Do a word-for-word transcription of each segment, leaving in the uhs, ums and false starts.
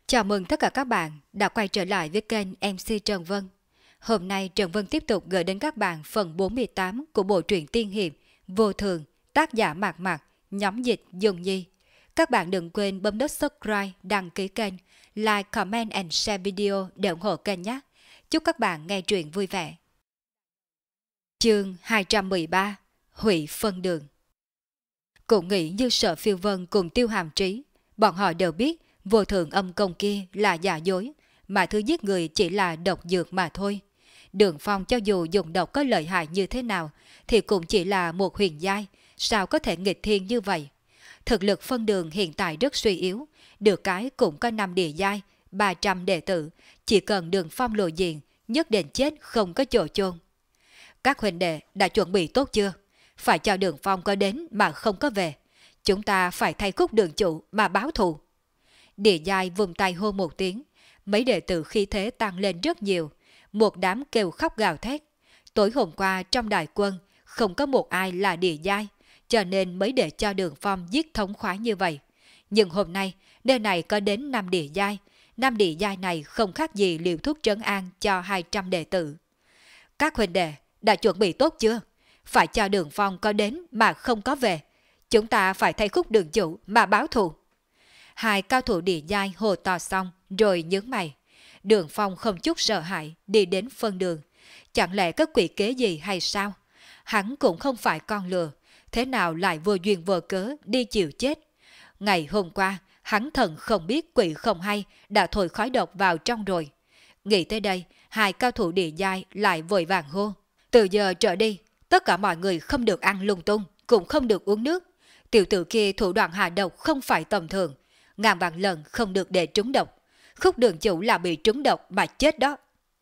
Chào mừng tất cả các bạn đã quay trở lại với kênh em xê Trần Vân. Hôm nay Trần Vân tiếp tục gửi đến các bạn phần bốn mươi tám của bộ truyện tiên hiệp Vô Thường, tác giả Mạc Mạc, nhóm dịch Dung Nhi. Các bạn đừng quên bấm nút subscribe, đăng ký kênh, like, comment and share video để ủng hộ kênh nhé. Chúc các bạn nghe truyện vui vẻ. Chương hai trăm mười ba, Hủy phân đường. Cũng nghĩ như Sở Phiêu Vân cùng Tiêu Hàm Trí, bọn họ đều biết vô thường âm công kia là giả dối, mà thứ giết người chỉ là độc dược mà thôi. Đường Phong cho dù dùng độc có lợi hại như thế nào, thì cũng chỉ là một huyền giai, sao có thể nghịch thiên như vậy? Thực lực phân đường hiện tại rất suy yếu, được cái cũng có năm địa giai, ba trăm đệ tử, chỉ cần Đường Phong lộ diện, nhất định chết không có chỗ chôn. Các huynh đệ đã chuẩn bị tốt chưa? Phải cho Đường Phong có đến mà không có về. Chúng ta phải thay khúc đường chủ mà báo thù. Địa giai vùng tay hô một tiếng, mấy đệ tử khí thế tăng lên rất nhiều, một đám kêu khóc gào thét. Tối hôm qua trong đại quân không có một ai là địa giai, cho nên mới để cho Đường Phong giết thống khoái như vậy. Nhưng hôm nay nơi này có đến năm địa giai, năm địa giai này không khác gì liều thuốc trấn an cho hai trăm đệ tử. Các huynh đệ đã chuẩn bị tốt chưa? Phải cho Đường Phong có đến mà không có về. Chúng ta phải thay khúc đường chủ mà báo thù. Hai cao thủ địa giai hồ to xong rồi nhướng mày. Đường Phong không chút sợ hãi đi đến phân đường. Chẳng lẽ có quỷ kế gì hay sao? Hắn cũng không phải con lừa, thế nào lại vô duyên vô cớ đi chịu chết? Ngày hôm qua, hắn thần không biết quỷ không hay đã thổi khói độc vào trong rồi. Nghĩ tới đây, hai cao thủ địa giai lại vội vàng hô. Từ giờ trở đi, tất cả mọi người không được ăn lung tung, cũng không được uống nước. Tiểu tử kia thủ đoạn hạ độc không phải tầm thường, ngàn vạn lần không được để trúng độc. Khúc đường chủ là bị trúng độc mà chết đó.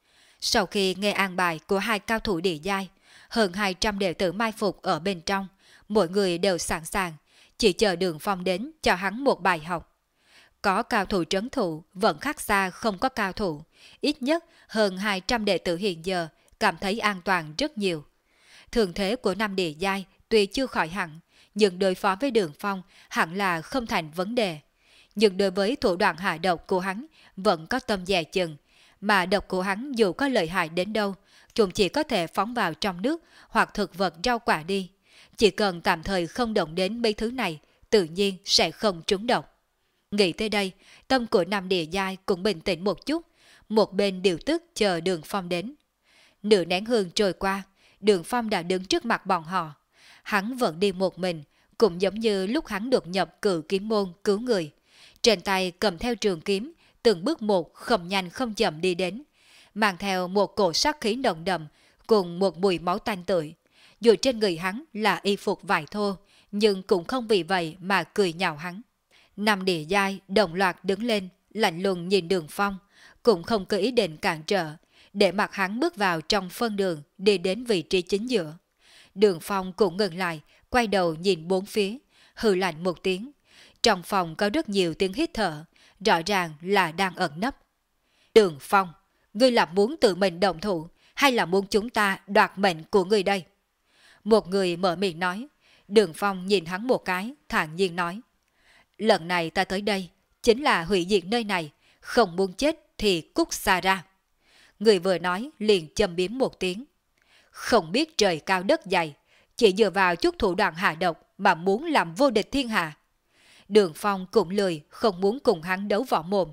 Sau khi nghe an bài của hai cao thủ địa giai, hơn hai trăm đệ tử mai phục ở bên trong, mỗi người đều sẵn sàng, chỉ chờ Đường Phong đến cho hắn một bài học. Có cao thủ trấn thủ vẫn khác xa không có cao thủ, ít nhất hơn hai trăm đệ tử hiện giờ cảm thấy an toàn rất nhiều. Thường thế của năm địa giai tuy chưa khỏi hẳn, nhưng đối phó với Đường Phong hẳn là không thành vấn đề. Nhưng đối với thủ đoạn hạ độc của hắn vẫn có tâm dè chừng, mà độc của hắn dù có lợi hại đến đâu, cũng chỉ có thể phóng vào trong nước hoặc thực vật rau quả đi. Chỉ cần tạm thời không động đến mấy thứ này, tự nhiên sẽ không trúng độc. Nghĩ tới đây, tâm của năm địa giai cũng bình tĩnh một chút, một bên điều tức chờ Đường Phong đến. Nửa nén hương trôi qua, Đường Phong đã đứng trước mặt bọn họ. Hắn vẫn đi một mình, cũng giống như lúc hắn đột nhập cử kiếm môn cứu người. Trên tay cầm theo trường kiếm, từng bước một không nhanh không chậm đi đến, mang theo một cổ sát khí nồng đậm cùng một mùi máu tanh tưởi. Dù trên người hắn là y phục vải thô, nhưng cũng không vì vậy mà cười nhạo hắn. Năm địa giai đồng loạt đứng lên, lạnh lùng nhìn Đường Phong, cũng không có ý định cản trở, để mặc hắn bước vào trong phân đường đi đến vị trí chính giữa. Đường Phong cũng ngừng lại, quay đầu nhìn bốn phía, hừ lạnh một tiếng. Trong phòng có rất nhiều tiếng hít thở, rõ ràng là đang ẩn nấp. Đường Phong, ngươi là muốn tự mình động thủ, hay là muốn chúng ta đoạt mệnh của ngươi đây? Một người mở miệng nói. Đường Phong nhìn hắn một cái, thản nhiên nói. Lần này ta tới đây, chính là hủy diệt nơi này, không muốn chết thì cút xa ra. Người vừa nói liền châm biếm một tiếng. Không biết trời cao đất dày, chỉ dựa vào chút thủ đoạn hạ độc mà muốn làm vô địch thiên hạ. Đường Phong cũng lười, không muốn cùng hắn đấu võ mồm.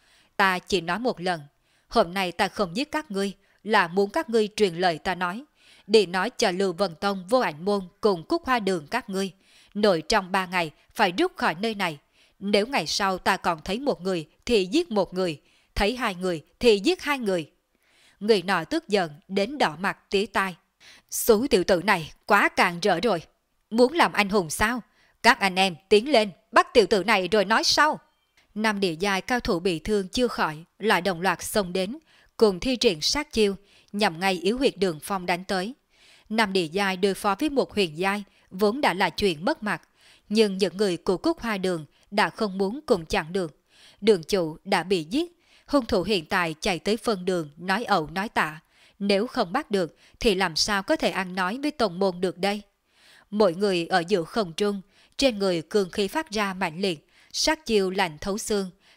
Ta chỉ nói một lần, hôm nay ta không giết các ngươi, là muốn các ngươi truyền lời ta nói, để nói cho Lưu Vân Tông Vô Ảnh Môn cùng Cúc Hoa Đường các ngươi, nội trong ba ngày phải rút khỏi nơi này. Nếu ngày sau ta còn thấy một người thì giết một người, thấy hai người thì giết hai người. Người nọ tức giận đến đỏ mặt tía tai. Số tiểu tử này quá càng rỡ rồi, muốn làm anh hùng sao? Các anh em tiến lên, bắt tiểu tử này rồi nói sau. Năm địa giai cao thủ bị thương chưa khỏi, lại đồng loạt xông đến, cùng thi triển sát chiêu, nhằm ngay yếu huyệt Đường Phong đánh tới. Năm địa giai đối phó với một huyền giai, vốn đã là chuyện mất mặt, nhưng những người của Cúc Hoa Đường đã không muốn cùng chặn được. Đường chủ đã bị giết, hung thủ hiện tại chạy tới phân đường nói ẩu nói tả. Nếu không bắt được thì làm sao có thể ăn nói với tông môn được đây? Mỗi người ở giữa không trung, trên người cường khí phát ra mạnh liệt, sát chiêu lạnh thấu xương,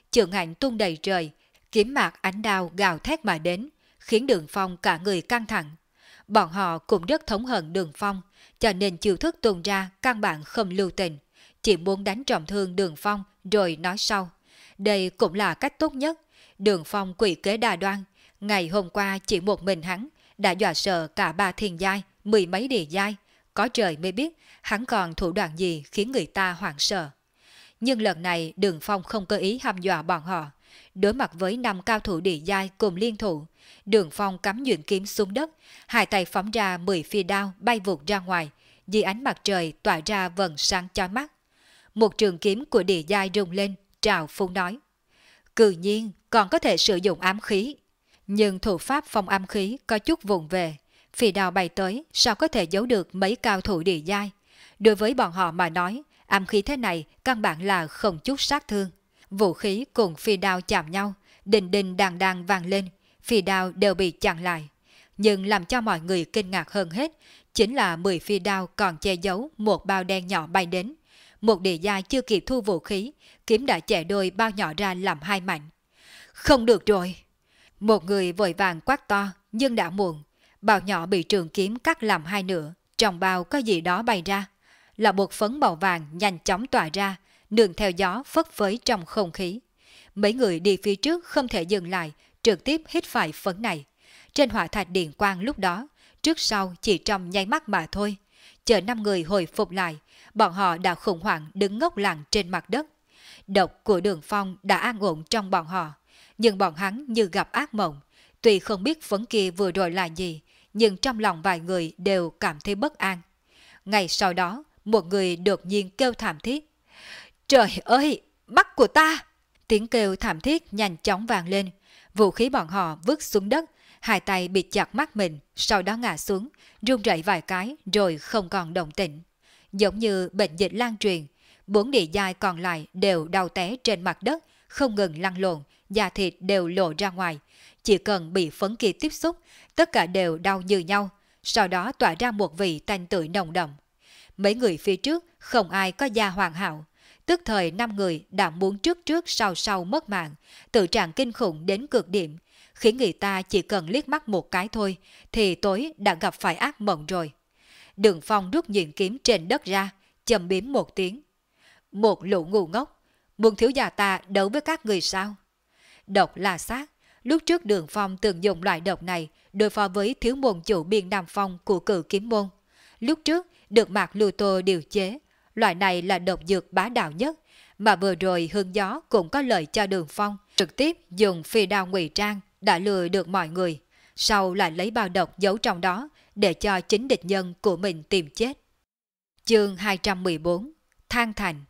chưởng ảnh tung đầy trời, kiếm mạc ánh đao gào thét mà đến, khiến Đường Phong cả người căng thẳng. Bọn họ cũng rất thống hận Đường Phong, cho nên chiêu thức tung ra căn bản không lưu tình, chỉ muốn đánh trọng thương Đường Phong rồi nói sau. Đây cũng là cách tốt nhất. Đường Phong quỷ kế đa đoan, ngày hôm qua chỉ một mình hắn đã dọa sợ cả ba thiên giai, mười mấy địa giai, có trời mới biết hắn còn thủ đoạn gì khiến người ta hoảng sợ. Nhưng lần này Đường Phong không có ý hăm dọa bọn họ. Đối mặt với năm cao thủ địa giai cùng liên thủ, Đường Phong cắm nhuyễn kiếm xuống đất, hai tay phóng ra mười phi đao bay vụt ra ngoài, dưới ánh mặt trời tỏa ra vầng sáng chói mắt. Một trường kiếm của địa giai rung lên, trào phúng nói: "Cự nhiên còn có thể sử dụng ám khí." Nhưng thủ pháp phong ám khí có chút vụng về, phi đao bay tới sao có thể giấu được mấy cao thủ địa giai. Đối với bọn họ mà nói, ám khí thế này căn bản là không chút sát thương. Vũ khí cùng phi đao chạm nhau, đình đình đàng đàng vang lên, phi đao đều bị chặn lại. Nhưng làm cho mọi người kinh ngạc hơn hết, chính là mười phi đao còn che giấu một bao đen nhỏ bay đến. Một địa giai chưa kịp thu vũ khí, kiếm đã chẻ đôi bao nhỏ ra làm hai mảnh. Không được rồi! Một người vội vàng quát to, nhưng đã muộn. Bao nhỏ bị trường kiếm cắt làm hai nửa, trong bao có gì đó bay ra. Là một phấn màu vàng nhanh chóng tỏa ra, nương theo gió phất phới trong không khí. Mấy người đi phía trước không thể dừng lại, trực tiếp hít phải phấn này. Trên hỏa thạch điện quang lúc đó, trước sau chỉ trong nháy mắt mà thôi. Chờ năm người hồi phục lại, bọn họ đã khủng hoảng đứng ngốc lặng trên mặt đất. Độc của Đường Phong đã an ổn trong bọn họ, nhưng bọn hắn như gặp ác mộng. Tuy không biết phấn kia vừa rồi là gì, nhưng trong lòng vài người đều cảm thấy bất an. Ngày sau đó, một người đột nhiên kêu thảm thiết: "Trời ơi, mắt của ta!" Tiếng kêu thảm thiết nhanh chóng vang lên, vũ khí bọn họ vứt xuống đất, hai tay bịt chặt mắt mình, sau đó ngã xuống, run rẩy vài cái rồi không còn động tĩnh. Giống như bệnh dịch lan truyền, bốn địa giai còn lại đều đau té trên mặt đất, không ngừng lăn lộn, da thịt đều lộ ra ngoài. Chỉ cần bị phấn kia tiếp xúc, tất cả đều đau như nhau, sau đó tỏa ra một vị tanh tưởi nồng đậm. Mấy người phía trước không ai có da hoàn hảo, tức thời năm người đã muốn trước trước sau sau mất mạng, tự trạng kinh khủng đến cực điểm, khiến người ta chỉ cần liếc mắt một cái thôi thì tối đã gặp phải ác mộng rồi. Đường Phong rút nhuyễn kiếm trên đất ra, châm biếm một tiếng: "Một lũ ngu ngốc, muốn thiếu gia ta đấu với các người sao?" Độc là xác. Lúc trước Đường Phong từng dùng loại độc này đối phó với thiếu môn chủ Biên Nam Phong của Cự Kiếm Môn. Lúc trước được Mạc Lưu Tô điều chế, loại này là độc dược bá đạo nhất, mà vừa rồi Hương Gió cũng có lợi cho Đường Phong, trực tiếp dùng phi đao ngụy trang đã lừa được mọi người, sau lại lấy bao độc giấu trong đó để cho chính địch nhân của mình tìm chết. Chương hai trăm mười bốn: Than Thành.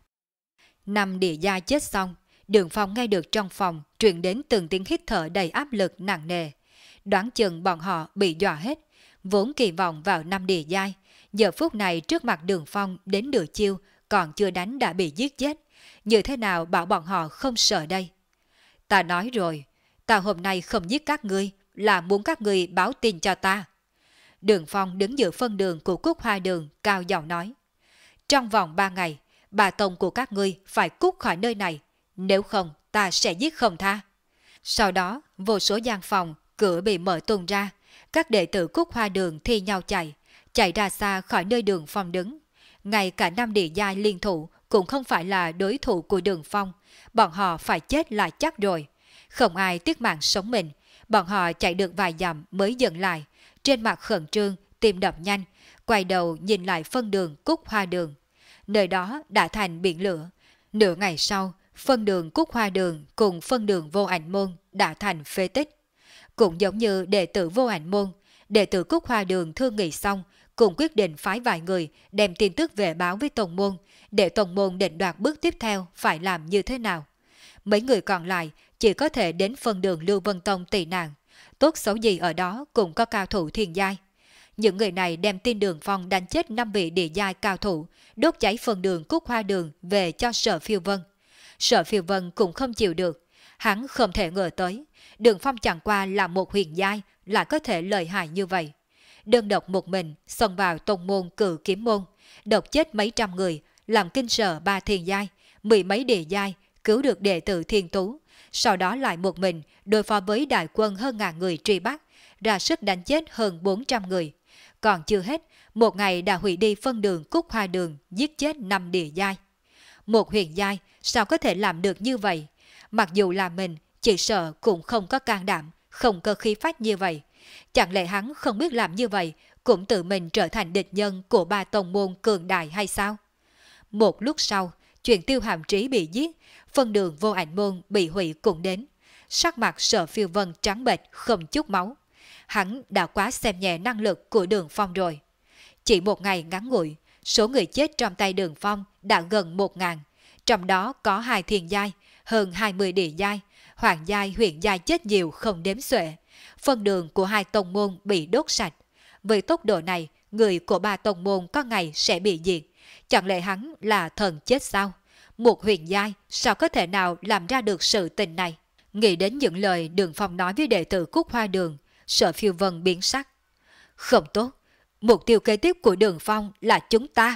Năm địa gia chết xong, Đường Phong nghe được trong phòng truyền đến từng tiếng hít thở đầy áp lực nặng nề. Đoán chừng bọn họ bị dọa hết, vốn kỳ vọng vào năm địa giai, giờ phút này trước mặt Đường Phong đến nửa chiêu còn chưa đánh đã bị giết chết, như thế nào bảo bọn họ không sợ đây? Ta nói rồi, ta hôm nay không giết các ngươi là muốn các ngươi báo tin cho ta. Đường Phong đứng giữa phân đường của Cúc Hoa Đường, cao giọng nói: "Trong vòng ba ngày, bà tông của các ngươi phải cút khỏi nơi này, nếu không ta sẽ giết không tha." Sau đó, vô số gian phòng, cửa bị mở tung ra, các đệ tử Cúc Hoa Đường thi nhau chạy, chạy ra xa khỏi nơi Đường Phong đứng. Ngay cả năm địa giai liên thủ cũng không phải là đối thủ của Đường Phong, bọn họ phải chết là chắc rồi. Không ai tiếc mạng sống mình, bọn họ chạy được vài dặm mới dừng lại, trên mặt khẩn trương, tim đập nhanh, quay đầu nhìn lại phân đường Cúc Hoa Đường. Nơi đó đã thành biển lửa. Nửa ngày sau, phân đường Cúc Hoa Đường cùng phân đường Vô Ảnh Môn đã thành phế tích. Cũng giống như đệ tử Vô Ảnh Môn, đệ tử Cúc Hoa Đường thương nghị xong, cùng quyết định phái vài người đem tin tức về báo với Tông Môn, để Tông Môn định đoạt bước tiếp theo phải làm như thế nào. Mấy người còn lại chỉ có thể đến phân đường Lưu Vân Tông tị nạn, tốt xấu gì ở đó cũng có cao thủ thiên giai. Những người này đem tin Đường Phong đánh chết năm vị địa giai cao thủ, đốt cháy phân đường Cúc Hoa Đường về cho Sở Phiêu Vân. Sở Phiêu Vân cũng không chịu được, hắn không thể ngờ tới, Đường Phong chẳng qua là một huyền giai lại có thể lợi hại như vậy. Đơn độc một mình xông vào Tông Môn Cự Kiếm Môn, độc chết mấy trăm người, làm kinh sợ ba thiên giai, mười mấy địa giai, cứu được đệ tử Thiên Tú, sau đó lại một mình đối phó với đại quân hơn ngàn người truy bắt, ra sức đánh chết hơn bốn trăm người. Còn chưa hết, một ngày đã hủy đi phân đường Cúc Hoa Đường, giết chết năm địa giai. Một huyền giai sao có thể làm được như vậy? Mặc dù là mình, chỉ sợ cũng không có can đảm, không có khí phách như vậy. Chẳng lẽ hắn không biết làm như vậy, cũng tự mình trở thành địch nhân của ba tông môn cường đại hay sao? Một lúc sau, chuyện Tiêu Hàm Trí bị giết, phân đường Vô Ảnh Môn bị hủy cũng đến. Sắc mặt Sở Phiêu Vân trắng bệch không chút máu. Hắn đã quá xem nhẹ năng lực của Đường Phong rồi. Chỉ một ngày ngắn ngủi, số người chết trong tay Đường Phong đã gần một ngàn. Trong đó có hai thiên giai, hơn hai mươi địa giai, hoàng giai huyền giai chết nhiều không đếm xuể. Phân đường của hai tông môn bị đốt sạch. Với tốc độ này, người của ba tông môn có ngày sẽ bị diệt. Chẳng lẽ hắn là thần chết sao? Một huyền giai sao có thể nào làm ra được sự tình này? Nghĩ đến những lời Đường Phong nói với đệ tử Cúc Hoa Đường, Sở Phiêu Vân biến sắc. Không tốt, mục tiêu kế tiếp của Đường Phong là chúng ta.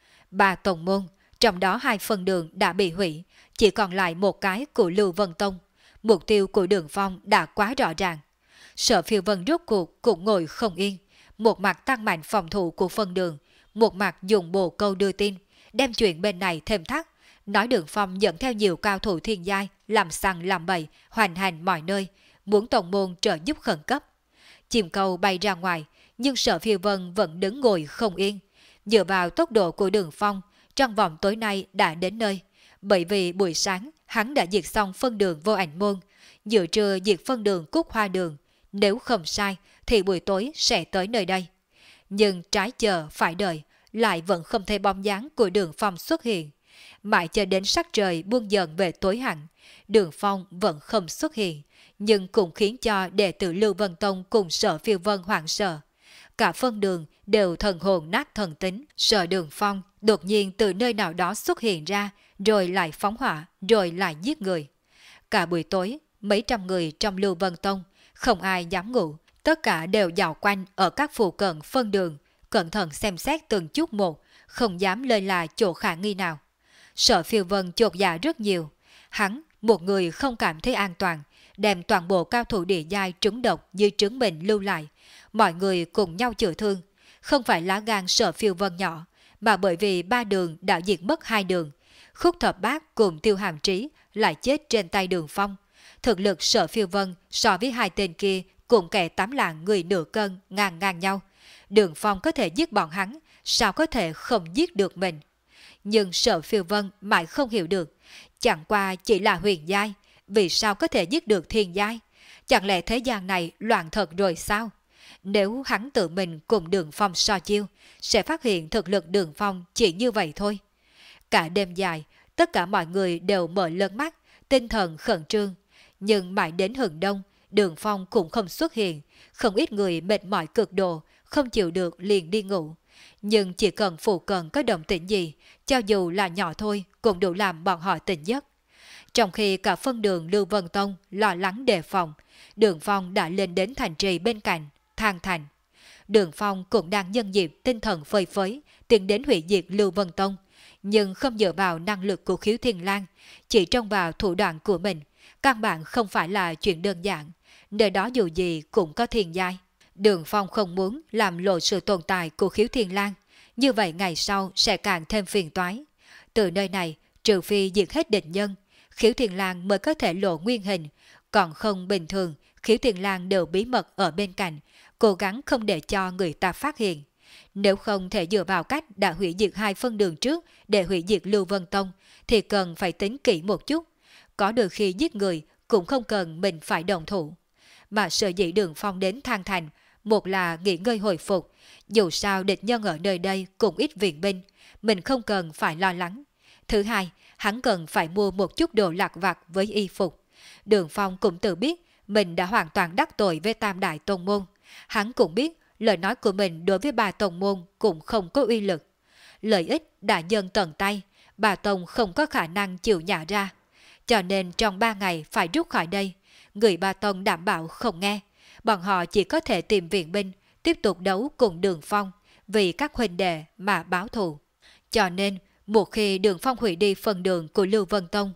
Ba tông môn, trong đó hai phần đường đã bị hủy, chỉ còn lại một cái của Lưu Vân Tông. Mục tiêu của Đường Phong đã quá rõ ràng. Sở Phiêu Vân rốt cuộc cũng ngồi không yên, một mặt tăng mạnh phòng thủ của phân đường, một mặt dùng bồ câu đưa tin, đem chuyện bên này thêm thắt, nói Đường Phong dẫn theo nhiều cao thủ thiên giai làm sằng làm bậy, hoành hành mọi nơi, muốn tông môn trợ giúp khẩn cấp. Chim câu bay ra ngoài, nhưng Sở Phiêu Vân vẫn đứng ngồi không yên. Dựa vào tốc độ của Đường Phong, trong vòng tối nay đã đến nơi, bởi vì buổi sáng hắn đã diệt xong phân đường Vô Ảnh Môn, giữa trưa diệt phân đường Cúc Hoa Đường, nếu không sai thì buổi tối sẽ tới nơi đây. Nhưng trái chờ phải đợi, lại vẫn không thấy bóng dáng của Đường Phong xuất hiện. Mãi cho đến sắc trời buông dần về tối hẳn, Đường Phong vẫn không xuất hiện, nhưng cũng khiến cho đệ tử Lưu Vân Tông cùng Sở Phiêu Vân hoảng sợ. Cả phân đường đều thần hồn nát thần tính, sợ Đường Phong đột nhiên từ nơi nào đó xuất hiện ra, rồi lại phóng hỏa, rồi lại giết người. Cả buổi tối, mấy trăm người trong Lưu Vân Tông, không ai dám ngủ, tất cả đều dạo quanh ở các phụ cận phân đường, cẩn thận xem xét từng chút một, không dám lơi là chỗ khả nghi nào. Sở Phiêu Vân chột dạ rất nhiều. Hắn, một người không cảm thấy an toàn, đem toàn bộ cao thủ địa giai trúng độc như trứng mình lưu lại. Mọi người cùng nhau chữa thương. Không phải lá gan Sở Phiêu Vân nhỏ, mà bởi vì ba đường đã diệt mất hai đường. Khúc Thập Bát cùng Tiêu Hàm Trí lại chết trên tay Đường Phong. Thực lực Sở Phiêu Vân so với hai tên kia cùng kẻ tám lạng người nửa cân ngang ngang nhau. Đường Phong có thể giết bọn hắn, sao có thể không giết được mình? Nhưng Sở Phiêu Vân mãi không hiểu được, chẳng qua chỉ là huyền giai, vì sao có thể giết được thiên giai? Chẳng lẽ thế gian này loạn thật rồi sao? Nếu hắn tự mình cùng Đường Phong so chiêu, sẽ phát hiện thực lực Đường Phong chỉ như vậy thôi. Cả đêm dài, tất cả mọi người đều mở lớn mắt, tinh thần khẩn trương. Nhưng mãi đến hừng đông, Đường Phong cũng không xuất hiện, không ít người mệt mỏi cực độ, không chịu được liền đi ngủ. Nhưng chỉ cần phụ cận có động tĩnh gì, cho dù là nhỏ thôi, cũng đủ làm bọn họ tỉnh giấc. Trong khi cả phân đường Lưu Vân Tông lo lắng đề phòng, Đường Phong đã lên đến thành trì bên cạnh, Thang Thành. Đường Phong cũng đang nhân dịp tinh thần phơi phới, tiến đến hủy diệt Lưu Vân Tông, nhưng không dựa vào năng lực của Khiếu Thiên Lang, chỉ trông vào thủ đoạn của mình, căn bản không phải là chuyện đơn giản, nơi đó dù gì cũng có thiên giai. Đường Phong không muốn làm lộ sự tồn tại của Khiếu Thiên Lang, như vậy ngày sau sẽ càng thêm phiền toái. Từ nơi này, trừ phi diệt hết địch nhân, Khiếu Thiên Lang mới có thể lộ nguyên hình, còn không bình thường, Khiếu Thiên Lang đều bí mật ở bên cạnh, cố gắng không để cho người ta phát hiện. Nếu không thể dựa vào cách đã hủy diệt hai phân đường trước để hủy diệt Lưu Vân Tông, thì cần phải tính kỹ một chút. Có đôi khi giết người cũng không cần mình phải đồng thủ. Mà sở dĩ Đường Phong đến Thang Thành, một là nghỉ ngơi hồi phục, dù sao địch nhân ở nơi đây cũng ít viện binh, mình không cần phải lo lắng. Thứ hai, hắn cần phải mua một chút đồ lặt vặt với y phục. Đường Phong cũng tự biết mình đã hoàn toàn đắc tội với Tam Đại Tông Môn. Hắn cũng biết lời nói của mình đối với bà Tông Môn cũng không có uy lực. Lợi ích đã dần tận tay, bà Tông không có khả năng chịu nhả ra. Cho nên trong ba ngày phải rút khỏi đây, người Ba Tông đảm bảo không nghe. Bọn họ chỉ có thể tìm viện binh, tiếp tục đấu cùng Đường Phong, vì các huynh đệ mà báo thù. Cho nên, một khi Đường Phong hủy đi phần đường của Lưu Vân Tông,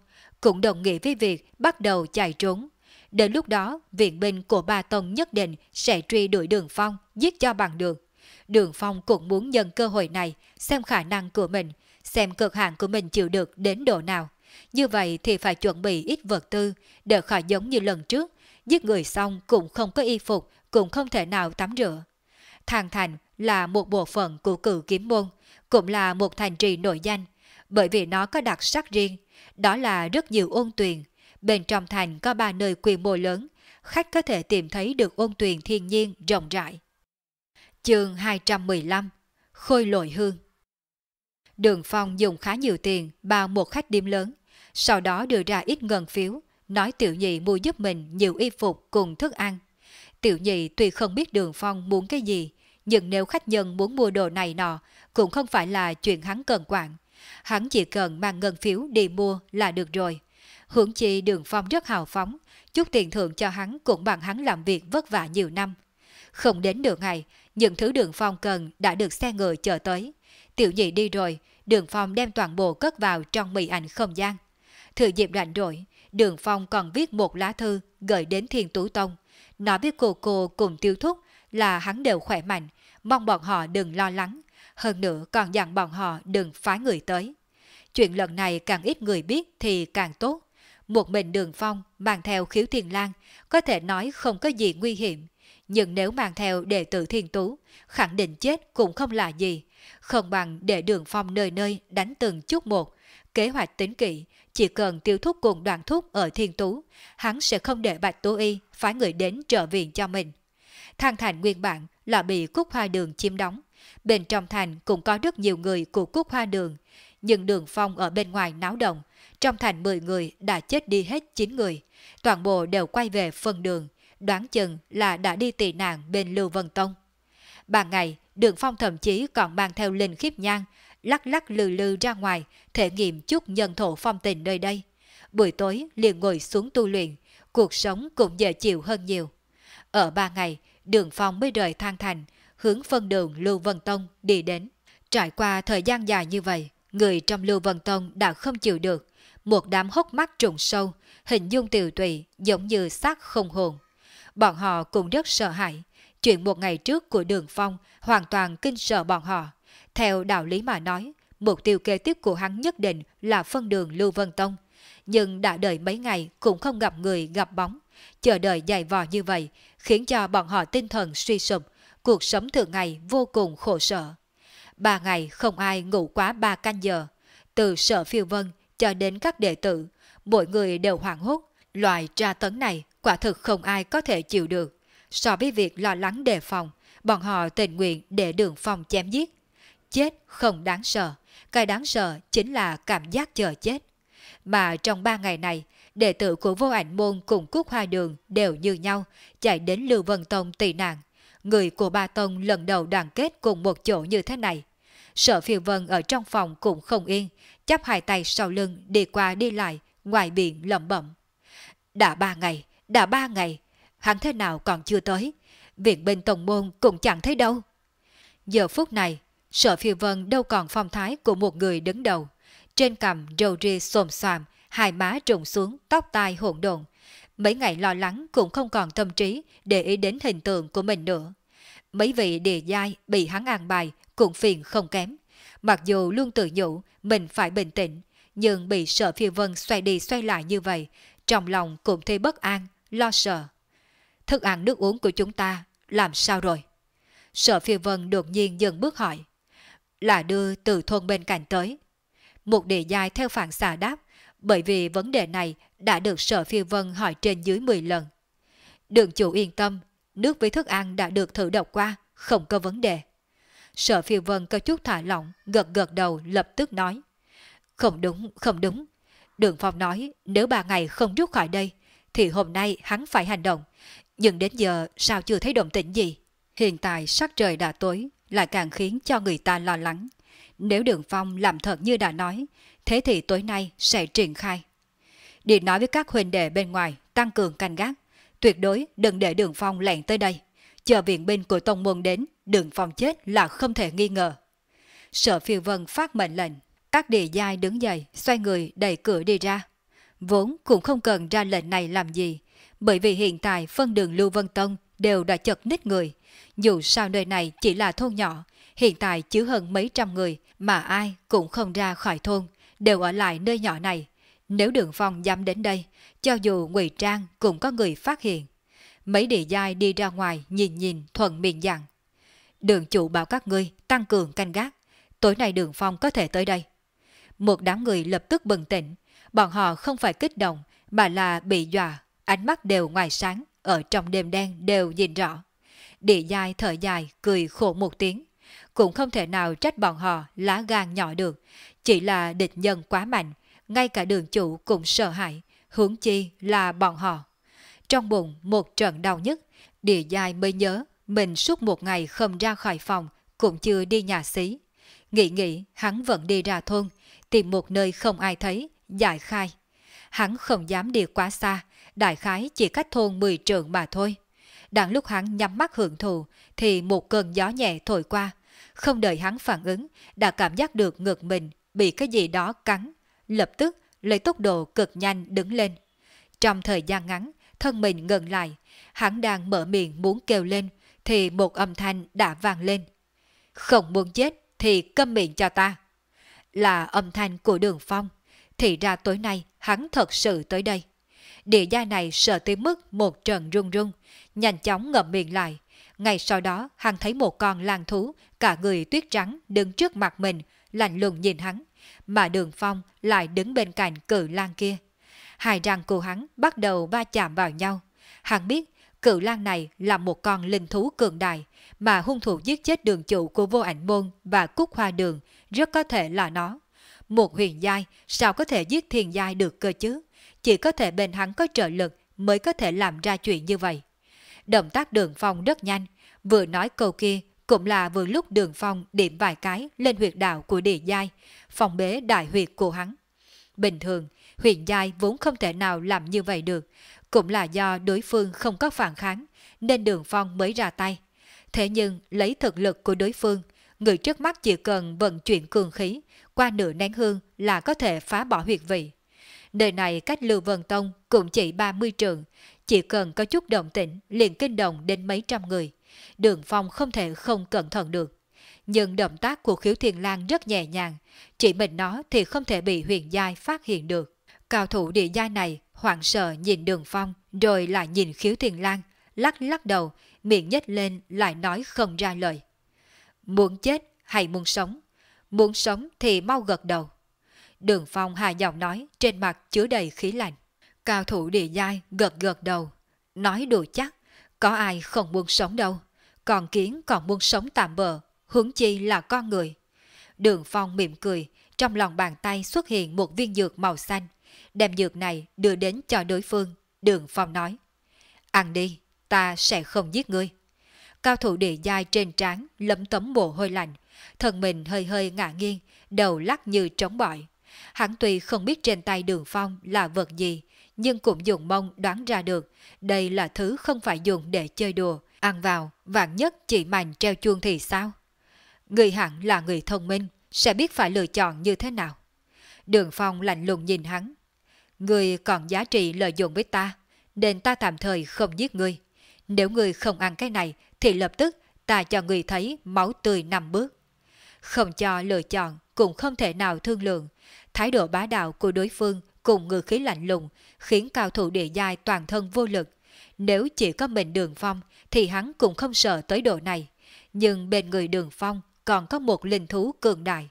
cũng đồng nghĩa với việc bắt đầu chạy trốn. Đến lúc đó, viện binh của Ba Tông nhất định sẽ truy đuổi Đường Phong, giết cho bằng được. Đường Phong cũng muốn nhân cơ hội này, xem khả năng của mình, xem cực hạn của mình chịu được đến độ nào. Như vậy thì phải chuẩn bị ít vật tư, để khỏi giống như lần trước, giết người xong cũng không có y phục, cũng không thể nào tắm rửa. Thang Thành là một bộ phận của Cửu Kiếm Môn, cũng là một thành trì nổi danh, bởi vì nó có đặc sắc riêng, đó là rất nhiều ôn tuyền. Bên trong thành có ba nơi quy mô lớn, khách có thể tìm thấy được ôn tuyền thiên nhiên rộng rãi. Chương hai trăm mười lăm Khôi Lội Hương. Đường Phong dùng khá nhiều tiền bao một khách điếm lớn, sau đó đưa ra ít ngân phiếu, nói Tiểu Nhị mua giúp mình nhiều y phục cùng thức ăn. Tiểu Nhị tuy không biết Đường Phong muốn cái gì, nhưng nếu khách nhân muốn mua đồ này nọ, cũng không phải là chuyện hắn cần quản. Hắn chỉ cần mang ngân phiếu đi mua là được rồi. Huống chi Đường Phong rất hào phóng, chút tiền thưởng cho hắn cũng bằng hắn làm việc vất vả nhiều năm. Không đến nửa ngày, những thứ Đường Phong cần đã được xe ngựa chở tới. Tiểu Nhị đi rồi, Đường Phong đem toàn bộ cất vào trong mỹ ảnh không gian. Thừa dịp rảnh rỗi, Đường Phong còn viết một lá thư gửi đến Thiên Tú Tông, nói với cô cô cùng Tiêu Thúc là hắn đều khỏe mạnh, mong bọn họ đừng lo lắng, hơn nữa còn dặn bọn họ đừng phái người tới. Chuyện lần này càng ít người biết thì càng tốt. Một mình Đường Phong mang theo Khiếu Thiên Lang có thể nói không có gì nguy hiểm, nhưng nếu mang theo đệ tử Thiên Tú, khẳng định chết cũng không là gì, không bằng để Đường Phong nơi nơi đánh từng chút một. Kế hoạch tính kỹ, chỉ cần Tiêu Thúc cùng Đoàn Thúc ở Thiên Tú, hắn sẽ không để Bạch Tố Y phái người đến trợ viện cho mình. Thang Thành nguyên bản là bị Cúc Hoa Đường chiếm đóng, bên trong thành cũng có rất nhiều người của Cúc Hoa Đường, nhưng Đường Phong ở bên ngoài náo động, trong thành mười người đã chết đi hết chín người, toàn bộ đều quay về phân đường, đoán chừng là đã đi tị nạn bên Lưu Vân Tông. Ban ngày, Đường Phong thậm chí còn mang theo Linh Khiếp Nhang, lắc lắc lư lư ra ngoài, thể nghiệm chút nhân thổ phong tình nơi đây. Buổi tối liền ngồi xuống tu luyện, cuộc sống cũng dễ chịu hơn nhiều. Ở ba ngày, Đường Phong mới rời Thang Thành, hướng phân đường Lưu Vân Tông đi đến. Trải qua thời gian dài như vậy, người trong Lưu Vân Tông đã không chịu được, một đám hốc mắt trùng sâu, hình dung tiều tụy giống như xác không hồn. Bọn họ cũng rất sợ hãi, chuyện một ngày trước của Đường Phong hoàn toàn kinh sợ bọn họ. Theo đạo lý mà nói, mục tiêu kế tiếp của hắn nhất định là phân đường Lưu Vân Tông, nhưng đã đợi mấy ngày cũng không gặp người gặp bóng. Chờ đợi dày vò như vậy khiến cho bọn họ tinh thần suy sụp, cuộc sống thường ngày vô cùng khổ sở. Ba ngày không ai ngủ quá ba canh giờ, từ Sở Phiêu Vân cho đến các đệ tử, mỗi người đều hoảng hốt. Loại tra tấn này quả thực không ai có thể chịu được. So với việc lo lắng đề phòng, bọn họ tình nguyện để Đường Phong chém giết. Chết không đáng sợ, cái đáng sợ chính là cảm giác chờ chết. Mà trong ba ngày này, đệ tử của Vô Ảnh Môn cùng Cúc Hoa Đường đều như nhau chạy đến Lưu Vân Tông tị nạn. Người của ba tông lần đầu đoàn kết cùng một chỗ như thế này. Sở Phiêu Vân ở trong phòng cũng không yên, chắp hai tay sau lưng đi qua đi lại, ngoài biển lẩm bẩm. Đã ba ngày, đã ba ngày, hắn thế nào còn chưa tới, viện binh tông môn cũng chẳng thấy đâu. Giờ phút này, Sở Phiêu Vân đâu còn phong thái của một người đứng đầu, trên cằm râu ria xồm xoàm, hai má trùng xuống, tóc tai hỗn độn. Mấy ngày lo lắng cũng không còn tâm trí để ý đến hình tượng của mình nữa. Mấy vị địa giai bị hắn an bài cũng phiền không kém. Mặc dù luôn tự nhủ mình phải bình tĩnh, nhưng bị Sở Phiêu Vân xoay đi xoay lại như vậy, trong lòng cũng thấy bất an, lo sợ. Thức ăn nước uống của chúng ta làm sao rồi? Sở Phiêu Vân đột nhiên dừng bước hỏi. Là đưa từ thôn bên cạnh tới. Một địa giai theo phản xạ đáp, bởi vì vấn đề này đã được Sở Phiêu Vân hỏi trên dưới mười lần. Đường chủ yên tâm, nước với thức ăn đã được thử độc qua, không có vấn đề. Sở Phiêu Vân có chút thả lỏng, gật gật đầu lập tức nói. Không đúng, không đúng. Đường Phong nói nếu ba ngày không rút khỏi đây, thì hôm nay hắn phải hành động. Nhưng đến giờ sao chưa thấy động tĩnh gì? Hiện tại sắc trời đã tối, lại càng khiến cho người ta lo lắng. Nếu Đường Phong làm thật như đã nói, thế thì tối nay sẽ triển khai. Đi nói với các huynh đệ bên ngoài tăng cường canh gác, tuyệt đối đừng để Đường Phong lẻn tới đây. Chờ viện binh của tông môn đến, Đường Phong chết là không thể nghi ngờ. Sở Phiêu Vân phát mệnh lệnh, các địa giai đứng dậy, xoay người đẩy cửa đi ra. vốn cũng không cần ra lệnh này làm gì, bởi vì hiện tại phân đường Lưu Vân Tông đều đã chật ních người. Dù sao nơi này chỉ là thôn nhỏ, hiện tại chứa hơn mấy trăm người mà ai cũng không ra khỏi thôn, đều ở lại nơi nhỏ này. Nếu Đường Phong dám đến đây, cho dù ngụy trang cũng có người phát hiện. Mấy địa giai đi ra ngoài nhìn nhìn thuận miệng dặn. Đường chủ bảo các ngươi tăng cường canh gác, tối nay Đường Phong có thể tới đây. Một đám người lập tức bừng tỉnh, bọn họ không phải kích động mà là bị dọa, ánh mắt đều ngoài sáng, ở trong đêm đen đều nhìn rõ. Địa giai thở dài cười khổ một tiếng, cũng không thể nào trách bọn họ lá gan nhỏ được, chỉ là địch nhân quá mạnh, ngay cả đường chủ cũng sợ hãi, huống chi là bọn họ. Trong bụng một trận đau nhức, địa giai mới nhớ mình suốt một ngày không ra khỏi phòng, cũng chưa đi nhà xí. Nghĩ nghĩ hắn vẫn đi ra thôn, tìm một nơi không ai thấy, giải khai. Hắn không dám đi quá xa, đại khái chỉ cách thôn mười trượng mà thôi. Đang lúc hắn nhắm mắt hưởng thụ, thì một cơn gió nhẹ thổi qua. Không đợi hắn phản ứng, đã cảm giác được ngực mình bị cái gì đó cắn. Lập tức lấy tốc độ cực nhanh đứng lên. Trong thời gian ngắn, thân mình ngừng lại. Hắn đang mở miệng muốn kêu lên, thì một âm thanh đã vang lên. Không muốn chết thì câm miệng cho ta. Là âm thanh của Đường Phong. Thì ra tối nay hắn thật sự tới đây. Địa giai này sợ tới mức một trận run run, nhanh chóng ngậm miệng lại. Ngay sau đó hắn thấy một con lang thú, cả người tuyết trắng đứng trước mặt mình, lạnh lùng nhìn hắn, mà Đường Phong lại đứng bên cạnh cự lang kia. Hai răng của hắn bắt đầu va chạm vào nhau. Hắn biết cự lang này là một con linh thú cường đại, mà hung thủ giết chết đường chủ của Vô Ảnh Môn và Cúc Hoa Đường rất có thể là nó. Một huyền giai sao có thể giết thiên giai được cơ chứ? Chỉ có thể bên hắn có trợ lực mới có thể làm ra chuyện như vậy. Động tác Đường Phong rất nhanh, vừa nói câu kia cũng là vừa lúc Đường Phong điểm vài cái lên huyệt đạo của địa giai, phòng bế đại huyệt của hắn. Bình thường, huyền giai vốn không thể nào làm như vậy được, cũng là do đối phương không có phản kháng, nên Đường Phong mới ra tay. Thế nhưng lấy thực lực của đối phương, người trước mắt chỉ cần vận chuyển cường khí, qua nửa nén hương là có thể phá bỏ huyệt vị. Nơi này cách Lưu Vân Tông cũng chỉ ba mươi trượng, chỉ cần có chút động tĩnh liền kinh động đến mấy trăm người. Đường Phong không thể không cẩn thận được. Nhưng động tác của Khiếu Thiền Lang rất nhẹ nhàng, chỉ mình nó thì không thể bị huyền giai phát hiện được. Cao thủ địa giai này hoảng sợ nhìn Đường Phong, rồi lại nhìn Khiếu Thiền Lang, lắc lắc đầu, miệng nhếch lên lại nói không ra lời. Muốn chết hay muốn sống? Muốn sống thì mau gật đầu. Đường Phong hạ giọng nói, trên mặt chứa đầy khí lạnh. Cao thủ địa giai gật gật đầu, nói đùa chắc, có ai không muốn sống đâu. Còn kiến còn muốn sống tạm bợ, huống chi là con người. Đường Phong mỉm cười, trong lòng bàn tay xuất hiện một viên dược màu xanh, đem dược này đưa đến cho đối phương. Đường Phong nói, ăn đi, ta sẽ không giết ngươi. Cao thủ địa giai trên trán lấm tấm mồ hôi lạnh, thân mình hơi hơi ngả nghiêng, đầu lắc như trống bỏi. Hắn tuy không biết trên tay Đường Phong là vật gì, nhưng cũng dùng mông đoán ra được đây là thứ không phải dùng để chơi đùa, ăn vào vạn nhất chỉ mành treo chuông thì sao? Người hẳn là người thông minh, sẽ biết phải lựa chọn như thế nào. Đường Phong lạnh lùng nhìn hắn. Người còn giá trị lợi dụng với ta, nên ta tạm thời không giết ngươi. Nếu ngươi không ăn cái này thì lập tức ta cho ngươi thấy máu tươi năm bước. Không cho lựa chọn cũng không thể nào thương lượng. Thái độ bá đạo của đối phương cùng ngữ khí lạnh lùng khiến cao thủ địa giai toàn thân vô lực. Nếu chỉ có mình Đường Phong thì hắn cũng không sợ tới độ này. Nhưng bên người Đường Phong còn có một linh thú cường đại.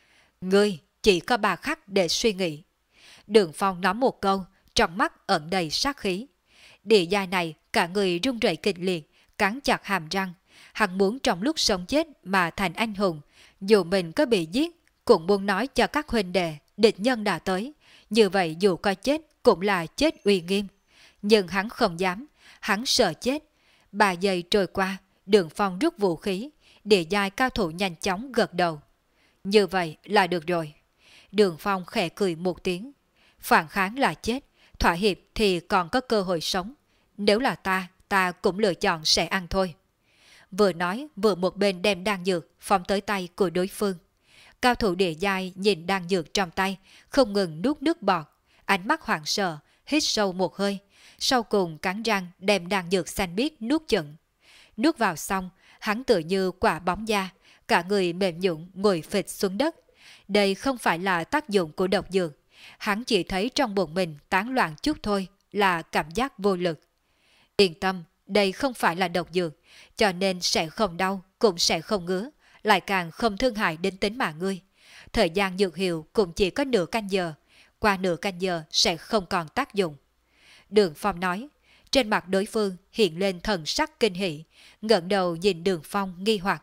Ngươi chỉ có ba khắc để suy nghĩ. Đường Phong nói một câu, trong mắt ẩn đầy sát khí. Địa giai này cả người run rẩy kịch liệt, cắn chặt hàm răng. Hắn muốn trong lúc sống chết mà thành anh hùng. Dù mình có bị giết, cũng muốn nói cho các huynh đệ, địch nhân đã tới. Như vậy dù có chết, cũng là chết uy nghiêm. Nhưng hắn không dám, hắn sợ chết. Ba giây trôi qua, Đường Phong rút vũ khí, địa giai cao thủ nhanh chóng gật đầu. Như vậy là được rồi. Đường Phong khẽ cười một tiếng. Phản kháng là chết, thỏa hiệp thì còn có cơ hội sống. Nếu là ta, ta cũng lựa chọn sẽ ăn thôi. Vừa nói vừa một bên đem đan dược phóng tới tay của đối phương. Cao thủ địa giai nhìn đan dược trong tay, không ngừng nuốt nước bọt. ánh mắt hoảng sợ, hít sâu một hơi, sau cùng cắn răng đem đan dược xanh biếc nuốt chửng. Nuốt vào xong, hắn tự như quả bóng da, cả người mềm nhũn ngồi phịch xuống đất. Đây không phải là tác dụng của độc dược, hắn chỉ thấy trong bụng mình tán loạn chút thôi, là cảm giác vô lực. Yên tâm, đây không phải là độc dược, cho nên sẽ không đau, cũng sẽ không ngứa, lại càng không thương hại đến tính mạng ngươi. Thời gian dược hiệu cũng chỉ có nửa canh giờ, qua nửa canh giờ sẽ không còn tác dụng. Đường Phong nói, trên mặt đối phương hiện lên thần sắc kinh hỉ, ngẩng đầu nhìn Đường Phong nghi hoặc.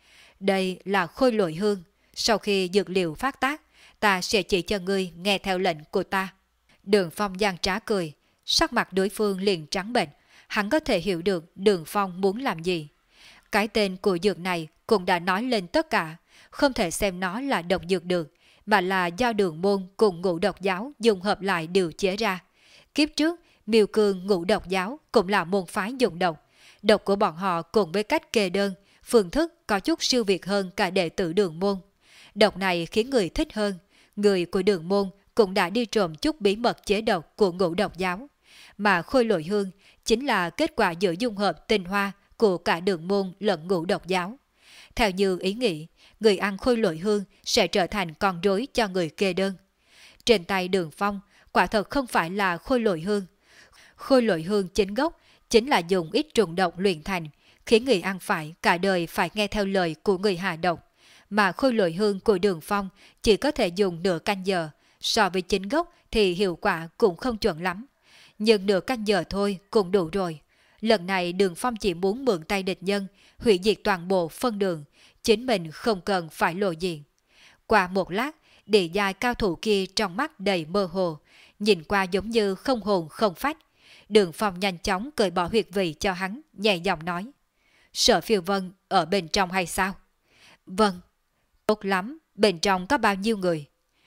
Đây là khôi lội hương, sau khi dược liệu phát tác, ta sẽ chỉ cho ngươi nghe theo lệnh của ta. Đường Phong giang trá cười, sắc mặt đối phương liền trắng bệch, hắn có thể hiểu được Đường Phong muốn làm gì. Cái tên của dược này cũng đã nói lên tất cả, không thể xem nó là độc dược được, mà là do Đường môn cùng Ngũ Độc giáo dùng hợp lại điều chế ra. Kiếp trước, Miêu Cương Ngũ Độc giáo cũng là môn phái dùng độc. Độc của bọn họ cùng với cách kê đơn, phương thức có chút siêu việt hơn cả đệ tử Đường môn. Độc này khiến người thích hơn, người của Đường môn cũng đã đi trộm chút bí mật chế độc của Ngũ Độc giáo. Mà khôi lội hương chính là kết quả giữa dung hợp tinh hoa của cả Đường môn lẫn Ngũ Độc giáo. Theo như ý nghĩ, người ăn khôi lội hương sẽ trở thành con rối cho người kê đơn. Trên tay Đường Phong, quả thật không phải là khôi lội hương. Khôi lội hương chính gốc chính là dùng ít trùng độc luyện thành, khiến người ăn phải cả đời phải nghe theo lời của người hạ độc. Mà khôi lội hương của Đường Phong chỉ có thể dùng nửa canh giờ, so với chính gốc thì hiệu quả cũng không chuẩn lắm. Nhưng nửa canh giờ thôi cũng đủ rồi. Lần này Đường Phong chỉ muốn mượn tay địch nhân, hủy diệt toàn bộ phân đường, chính mình không cần phải lộ diện. Qua một lát, địa giai cao thủ kia trong mắt đầy mơ hồ, nhìn qua giống như không hồn không phách. Đường Phong nhanh chóng cởi bỏ huyệt vị cho hắn, nhẹ giọng nói. Sở Phiêu Vân ở bên trong hay sao? Vâng. Tốt lắm, bên trong có bao nhiêu người?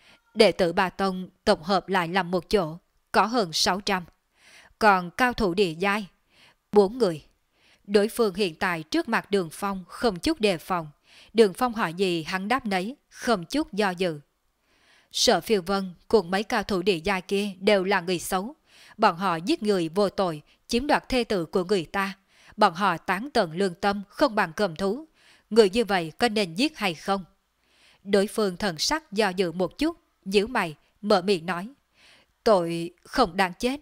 Đệ tử Ba Tông tổng hợp lại làm một chỗ, có hơn sáu trăm. Còn cao thủ địa giai, bốn người. Đối phương hiện tại trước mặt Đường Phong không chút đề phòng. Đường Phong hỏi gì hắn đáp nấy, không chút do dự. Sở Phiêu Vân cùng mấy cao thủ địa giai kia đều là người xấu. Bọn họ giết người vô tội, chiếm đoạt thê tử của người ta. Bọn họ tán tận lương tâm không bằng cầm thú. Người như vậy có nên giết hay không? Đối phương thần sắc do dự một chút, nhíu mày, mở miệng nói. Tội không đáng chết.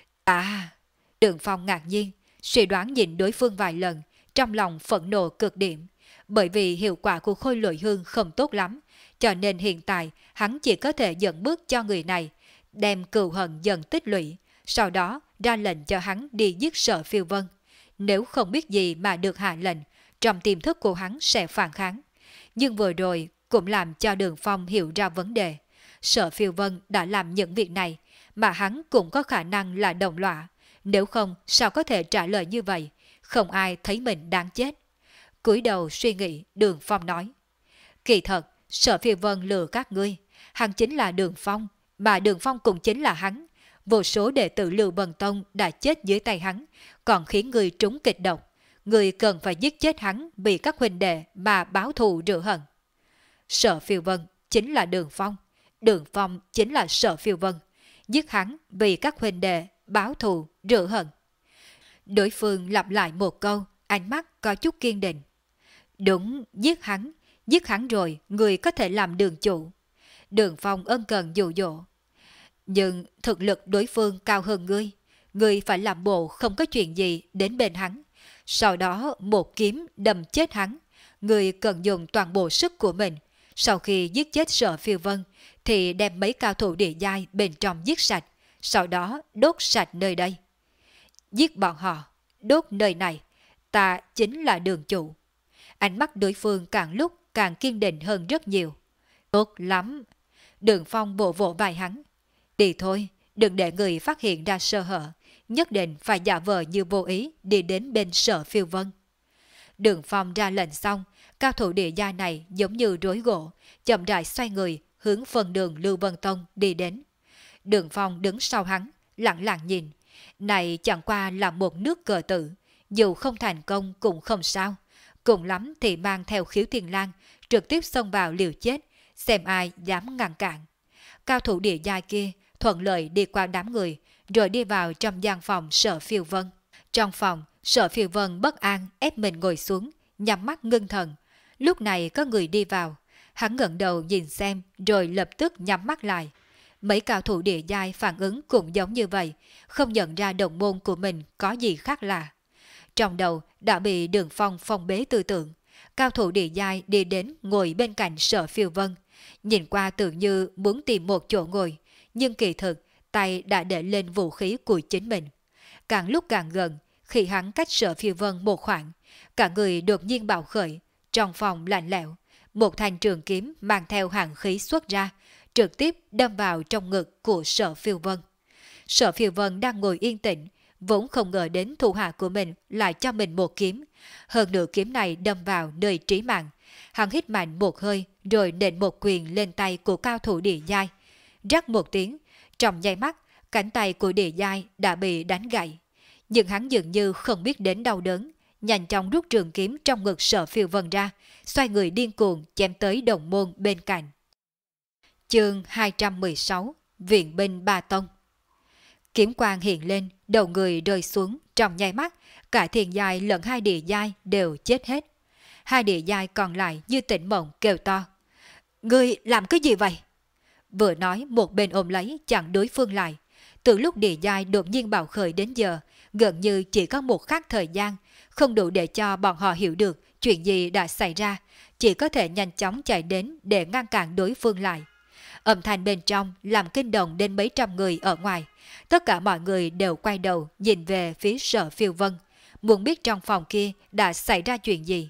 À, Đường Phong ngạc nhiên, suy đoán nhìn đối phương vài lần, trong lòng phẫn nộ cực điểm. Bởi vì hiệu quả của khôi lội hương không tốt lắm, cho nên hiện tại hắn chỉ có thể dẫn bước cho người này, đem cừu hận dần tích lũy, sau đó ra lệnh cho hắn đi giết Sở Phiêu Vân. Nếu không biết gì mà được hạ lệnh, trong tiềm thức của hắn sẽ phản kháng. Nhưng vừa rồi cũng làm cho Đường Phong hiểu ra vấn đề. Sở Phiêu Vân đã làm những việc này, mà hắn cũng có khả năng là đồng lõa. Nếu không, sao có thể trả lời như vậy? Không ai thấy mình đáng chết. Cúi đầu suy nghĩ, Đường Phong nói. Kỳ thật, Sở Phiêu Vân lừa các ngươi. Hắn chính là Đường Phong, mà Đường Phong cũng chính là hắn. Vô số đệ tử Lưu Bần Tông đã chết dưới tay hắn, còn khiến người trúng kịch độc. Người cần phải giết chết hắn vì các huynh đệ mà báo thù rửa hận. Sở Phiêu Vân chính là Đường Phong, Đường Phong chính là Sở Phiêu Vân. Giết hắn vì các huynh đệ báo thù rửa hận. Đối phương lặp lại một câu, ánh mắt có chút kiên định. Đúng, giết hắn, giết hắn rồi người có thể làm đường chủ. Đường Phong ân cần dụ dỗ. Nhưng thực lực đối phương cao hơn ngươi, ngươi phải làm bộ không có chuyện gì đến bên hắn. Sau đó một kiếm đâm chết hắn, ngươi cần dùng toàn bộ sức của mình. Sau khi giết chết Sở Phiêu Vân thì đem mấy cao thủ địa giai bên trong giết sạch, sau đó đốt sạch nơi đây. Giết bọn họ, đốt nơi này, ta chính là đường chủ. Ánh mắt đối phương càng lúc càng kiên định hơn rất nhiều. Tốt lắm. Đường Phong bộ vỗ vai hắn. Đi thôi, đừng để người phát hiện ra sơ hở, nhất định phải giả vờ như vô ý đi đến bên Sở Phiêu Vân. Đường Phong ra lệnh xong, cao thủ địa gia này giống như rối gỗ, chậm rãi xoay người hướng phần đường Lưu Vân Tông đi đến. Đường Phong đứng sau hắn, lặng lặng nhìn. Này chẳng qua là một nước cờ tử, dù không thành công cũng không sao. Cùng lắm thì mang theo Khiếu Thiên Lang, trực tiếp xông vào liều chết, xem ai dám ngăn cản. Cao thủ địa giai kia thuận lợi đi qua đám người, rồi đi vào trong gian phòng Sở Phiêu Vân. Trong phòng, Sở Phiêu Vân bất an ép mình ngồi xuống, nhắm mắt ngưng thần. Lúc này có người đi vào, hắn ngẩng đầu nhìn xem rồi lập tức nhắm mắt lại. Mấy cao thủ địa giai phản ứng cũng giống như vậy, không nhận ra đồng môn của mình có gì khác lạ. Trong đầu đã bị Đường Phong phong bế tư tưởng, cao thủ địa giai đi đến ngồi bên cạnh Sở Phiêu Vân. Nhìn qua tưởng như muốn tìm một chỗ ngồi, nhưng kỳ thực tay đã để lên vũ khí của chính mình. Càng lúc càng gần, khi hắn cách Sở Phiêu Vân một khoảng, cả người đột nhiên bạo khởi, trong phòng lạnh lẽo, một thanh trường kiếm mang theo hàn khí xuất ra, trực tiếp đâm vào trong ngực của Sở Phiêu Vân. Sở Phiêu Vân đang ngồi yên tĩnh, vốn không ngờ đến thủ hạ của mình lại cho mình một kiếm. Hơn nữa kiếm này đâm vào nơi trí mạng. Hắn hít mạnh một hơi rồi nện một quyền lên tay của cao thủ địa giai. Rắc một tiếng, trong nháy mắt, cánh tay của địa giai đã bị đánh gãy. Nhưng hắn dường như không biết đến đau đớn, nhanh chóng rút trường kiếm trong ngực Sở Phiêu Vân ra, xoay người điên cuồng chém tới đồng môn bên cạnh. Chương hai trăm mười sáu, Viện binh Ba Tông. Kiếm quang hiện lên, đầu người rơi xuống, trong nháy mắt, cả thiền giai lẫn hai địa giai đều chết hết. Hai địa giai còn lại như tỉnh mộng kêu to. Ngươi làm cái gì vậy? Vừa nói một bên ôm lấy chặn đối phương lại. Từ lúc địa giai đột nhiên bạo khởi đến giờ, gần như chỉ có một khắc thời gian, không đủ để cho bọn họ hiểu được chuyện gì đã xảy ra, chỉ có thể nhanh chóng chạy đến để ngăn cản đối phương lại. Âm thanh bên trong làm kinh động đến mấy trăm người ở ngoài. Tất cả mọi người đều quay đầu nhìn về phía Sở Phiêu Vân, muốn biết trong phòng kia đã xảy ra chuyện gì.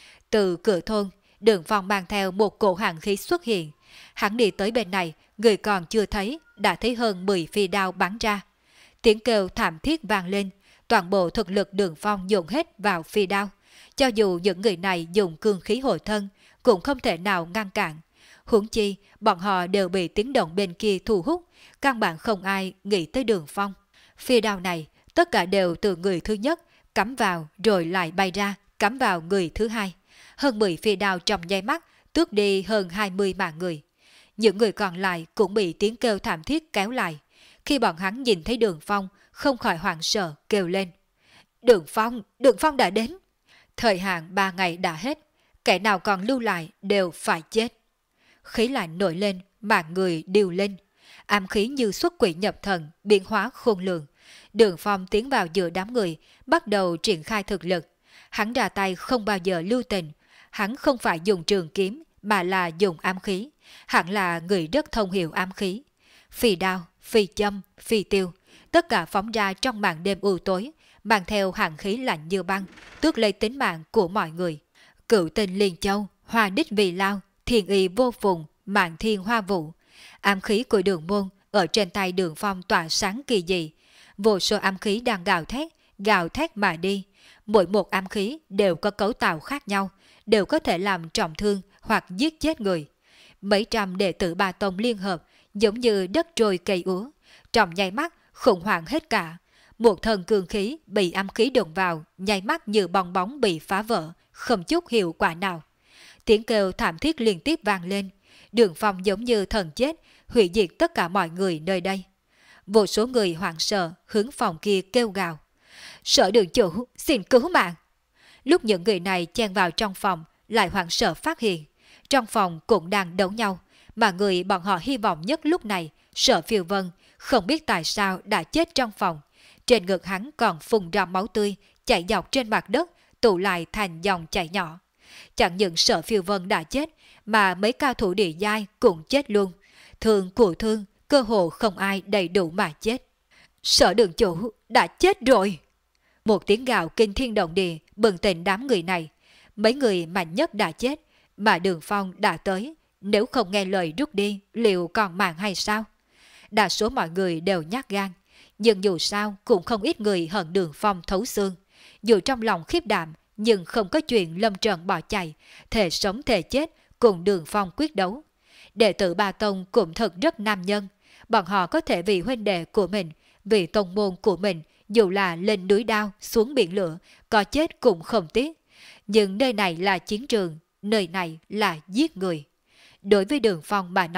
Từ cửa thôn, Đường Phong mang theo một cổ hàn khí xuất hiện. Hắn đi tới bên này, người còn chưa thấy, đã thấy hơn mười phi đao bắn ra. Tiếng kêu thảm thiết vang lên, toàn bộ thực lực Đường Phong dùng hết vào phi đao. Cho dù những người này dùng cương khí hồi thân, cũng không thể nào ngăn cản. Huống chi, bọn họ đều bị tiếng động bên kia thu hút, căn bản không ai nghĩ tới Đường Phong. Phi đao này, tất cả đều từ người thứ nhất, cắm vào rồi lại bay ra, cắm vào người thứ hai. Hơn mười phi đao trong nháy mắt, tước đi hơn hai mươi mạng người. Những người còn lại cũng bị tiếng kêu thảm thiết kéo lại. Khi bọn hắn nhìn thấy Đường Phong, không khỏi hoảng sợ kêu lên. Đường Phong, Đường Phong đã đến. Thời hạn ba ngày đã hết, kẻ nào còn lưu lại đều phải chết. Khí lạnh nổi lên, mạng người điều lên. Ám khí như xuất quỷ nhập thần, biến hóa khôn lường. Đường Phong tiến vào giữa đám người, bắt đầu triển khai thực lực. Hắn ra tay không bao giờ lưu tình. Hắn không phải dùng trường kiếm, mà là dùng ám khí. Hắn là người rất thông hiểu ám khí. Phi đao, phi châm, phi tiêu, tất cả phóng ra trong màn đêm u tối, mang theo hàn khí lạnh như băng, tước lấy tính mạng của mọi người. Cựu tình Liên Châu, hoa đích vì lao, thiên y vô phùng, mạng thiên hoa vũ. Ám khí của Đường môn ở trên tay Đường Phong tỏa sáng kỳ dị. Vô số ám khí đang gào thét, gào thét mà đi. Mỗi một ám khí đều có cấu tạo khác nhau, đều có thể làm trọng thương hoặc giết chết người. Mấy trăm đệ tử Ba Tông liên hợp, giống như đất trôi cây úa. Trong nháy mắt, khủng hoảng hết cả. Một thần cương khí bị ám khí đụng vào, nháy mắt như bong bóng bị phá vỡ, không chút hiệu quả nào. Tiếng kêu thảm thiết liên tiếp vang lên. Đường Phong giống như thần chết, hủy diệt tất cả mọi người nơi đây. Vô số người hoảng sợ hướng phòng kia kêu gào. Sở đường chủ, xin cứu mạng. Lúc những người này chen vào trong phòng, lại hoảng sợ phát hiện. Trong phòng cũng đang đấu nhau, mà người bọn họ hy vọng nhất lúc này, Sở Phiêu Vân, không biết tại sao đã chết trong phòng. Trên ngực hắn còn phun ra máu tươi, chảy dọc trên mặt đất, tụ lại thành dòng chảy nhỏ. Chẳng những Sở Phiêu Vân đã chết, mà mấy cao thủ địa giai cũng chết luôn. Thương của thương, cơ hồ không ai đầy đủ mà chết. Sở đường chủ đã chết rồi. Một tiếng gào kinh thiên động địa bừng tỉnh đám người này. Mấy người mạnh nhất đã chết, mà Đường Phong đã tới. Nếu không nghe lời rút đi, liệu còn mạng hay sao? Đa số mọi người đều nhát gan, nhưng dù sao cũng không ít người hận Đường Phong thấu xương. Dù trong lòng khiếp đảm, nhưng không có chuyện lâm trận bỏ chạy, thề sống thề chết cùng Đường Phong quyết đấu. Đệ tử Ba Tông cũng thật rất nam nhân, bọn họ có thể vì huynh đệ của mình, vì tông môn của mình, dù là lên núi đao, xuống biển lửa, có chết cũng không tiếc. Nhưng nơi này là chiến trường, nơi này là giết người. Đối với Đường Phong mà nói,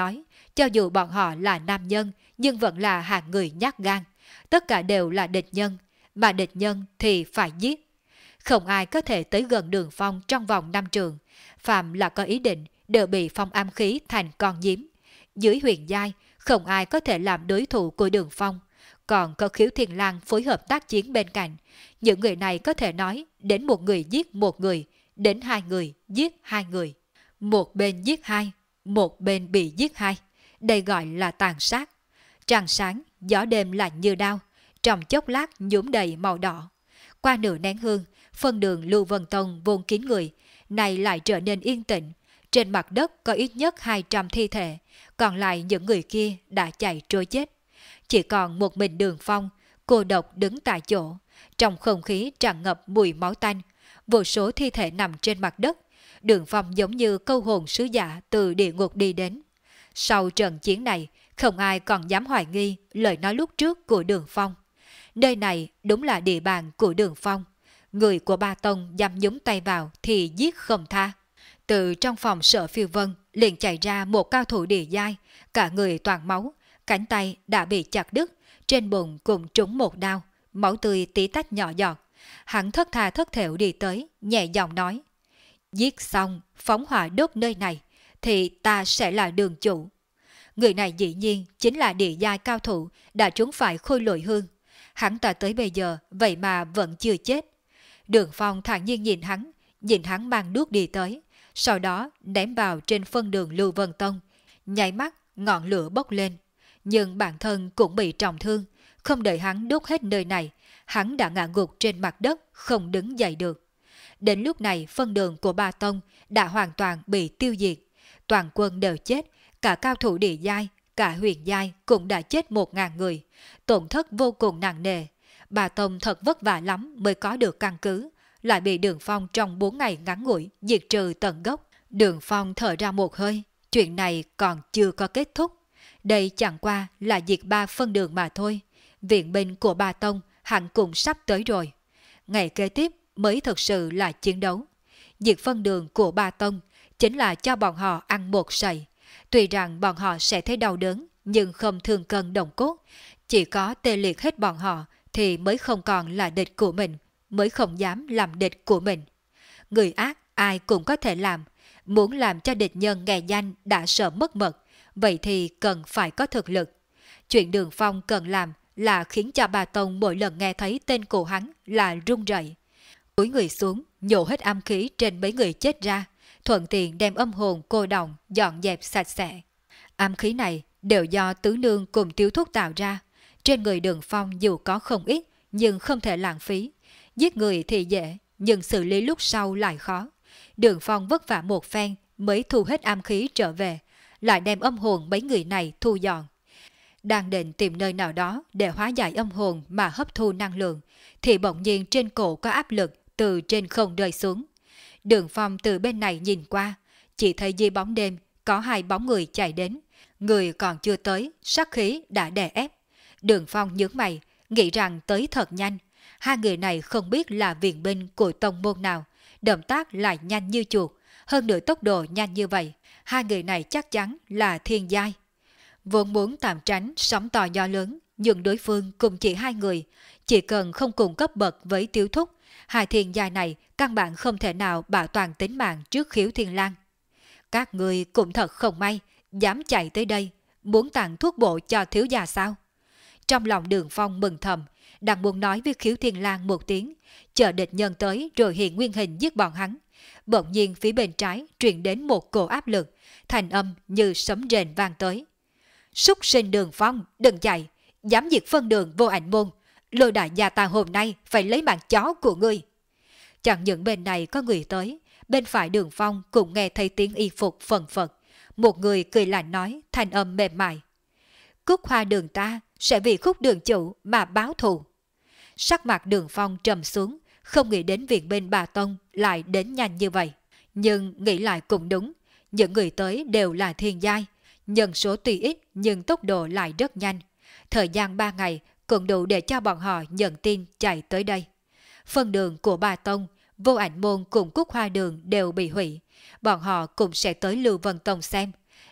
Cho dù bọn họ là nam nhân, nhưng vẫn là hạng người nhát gan. Tất cả đều là địch nhân, mà địch nhân thì phải giết. Không ai có thể tới gần Đường Phong trong vòng năm trường. Phạm là có ý định đều bị phong ám khí thành con nhím. Dưới huyền giai, không ai có thể làm đối thủ của Đường Phong. Còn có Khiếu Thiên Lang phối hợp tác chiến bên cạnh. Những người này có thể nói đến một người giết một người, đến hai người giết hai người. Một bên giết hai, một bên bị giết hai. Đây gọi là tàn sát. Trăng sáng, gió đêm lạnh như đao, trong chốc lát nhuốm đầy màu đỏ. Qua nửa nén hương, phân đường Lưu Vân Tông vốn kín người, này lại trở nên yên tĩnh. Trên mặt đất có ít nhất hai trăm thi thể, còn lại những người kia đã chạy trôi chết. Chỉ còn một mình Đường Phong, cô độc đứng tại chỗ, trong không khí tràn ngập mùi máu tanh, vô số thi thể nằm trên mặt đất. Đường Phong giống như câu hồn sứ giả từ địa ngục đi đến. Sau trận chiến này, không ai còn dám hoài nghi lời nói lúc trước của Đường Phong. Nơi này đúng là địa bàn của Đường Phong. Người của Ba Tông dám nhúng tay vào thì giết không tha. Từ trong phòng Sở Phiêu Vân liền chạy ra một cao thủ địa giai, cả người toàn máu, cánh tay đã bị chặt đứt, trên bụng cũng trúng một đao, máu tươi tí tách nhỏ giọt. Hắn thất tha thất thểu đi tới, nhẹ giọng nói: giết xong, phóng hỏa đốt nơi này, thì ta sẽ là đường chủ. Người này dĩ nhiên chính là địa giai cao thủ đã trúng phải Khôi Lỗi Hương. Hắn ta tới bây giờ vậy mà vẫn chưa chết. Đường Phong thản nhiên nhìn hắn, nhìn hắn mang đuốc đi tới, sau đó ném vào trên phân đường Lưu Vân Tông. Nháy mắt ngọn lửa bốc lên, nhưng bản thân cũng bị trọng thương. Không đợi hắn đốt hết nơi này, hắn đã ngã gục trên mặt đất, không đứng dậy được. Đến lúc này phân đường của Ba Tông đã hoàn toàn bị tiêu diệt. Toàn quân đều chết, cả cao thủ địa giai, cả huyền giai cũng đã chết một ngàn người. Tổn thất vô cùng nặng nề. Ba Tông thật vất vả lắm mới có được căn cứ, lại bị Đường Phong trong bốn ngày ngắn ngủi diệt trừ tận gốc. Đường Phong thở ra một hơi, chuyện này còn chưa có kết thúc. Đây chẳng qua là diệt ba phân đường mà thôi. Viện binh của Ba Tông hẳn cũng sắp tới rồi. Ngày kế tiếp mới thực sự là chiến đấu. Diệt phân đường của Ba Tông chính là cho bọn họ ăn một sậy. Tuy rằng bọn họ sẽ thấy đau đớn, nhưng không thương cân động cốt. Chỉ có tê liệt hết bọn họ thì mới không còn là địch của mình, mới không dám làm địch của mình. Người ác ai cũng có thể làm. Muốn làm cho địch nhân nghe danh đã sợ mất mật, vậy thì cần phải có thực lực. Chuyện Đường Phong cần làm là khiến cho Ba Tông mỗi lần nghe thấy tên của hắn là run rẩy. Cúi người xuống, nhổ hết âm khí trên mấy người chết ra, thuận tiện đem âm hồn cô đồng dọn dẹp sạch sẽ. Âm khí này đều do tứ nương cùng Tiếu Thúc tạo ra. Trên người Đường Phong dù có không ít, nhưng không thể lãng phí. Giết người thì dễ, nhưng xử lý lúc sau lại khó. Đường Phong vất vả một phen mới thu hết âm khí trở về, lại đem âm hồn mấy người này thu dọn. Đang định tìm nơi nào đó để hóa giải âm hồn mà hấp thu năng lượng, thì bỗng nhiên trên cổ có áp lực từ trên không rơi xuống. Đường Phong từ bên này nhìn qua, chỉ thấy dưới bóng đêm có hai bóng người chạy đến. Người còn chưa tới, sát khí đã đè ép. Đường Phong nhướng mày, nghĩ rằng tới thật nhanh. Hai người này không biết là viện binh của tông môn nào, động tác lại nhanh như chuột, hơn nữa tốc độ nhanh như vậy. Hai người này chắc chắn là thiên giai. Vốn muốn tạm tránh sóng to gió lớn, nhưng đối phương cùng chỉ hai người, chỉ cần không cùng cấp bậc với Tiếu Thúc, hai thiên giai này căn bản không thể nào bảo toàn tính mạng trước Khiếu Thiên Lang. Các người cũng thật không may, dám chạy tới đây, muốn tặng thuốc bổ cho thiếu gia sao? Trong lòng Đường Phong mừng thầm, đang muốn nói với Khiếu Thiên Lang một tiếng, chờ địch nhân tới rồi hiện nguyên hình giết bọn hắn. Bỗng nhiên phía bên trái truyền đến một cổ áp lực, thành âm như sấm rền vang tới. Súc sinh Đường Phong, đừng chạy, dám diệt phân đường Vô Ảnh Môn, Lôi đại gia ta hôm nay phải lấy mạng chó của ngươi. Chẳng những bên này có người tới, bên phải Đường Phong cũng nghe thấy tiếng y phục phần phật. Một người cười lạnh nói, thanh âm mềm mại: Cúc Hoa Đường ta sẽ vì Khúc đường chủ mà báo thù. Sắc mặt Đường Phong trầm xuống, không nghĩ đến viện bên Ba Tông lại đến nhanh như vậy. Nhưng nghĩ lại cũng đúng, những người tới đều là thiên giai, nhân số tuy ít nhưng tốc độ lại rất nhanh. Thời gian ba ngày cũng đủ để cho bọn họ nhận tin chạy tới đây. Phân đường của Ba Tông, Vô Ảnh Môn cùng Cúc Hoa Đường đều bị hủy. Bọn họ cũng sẽ tới Lưu Vân Tông xem.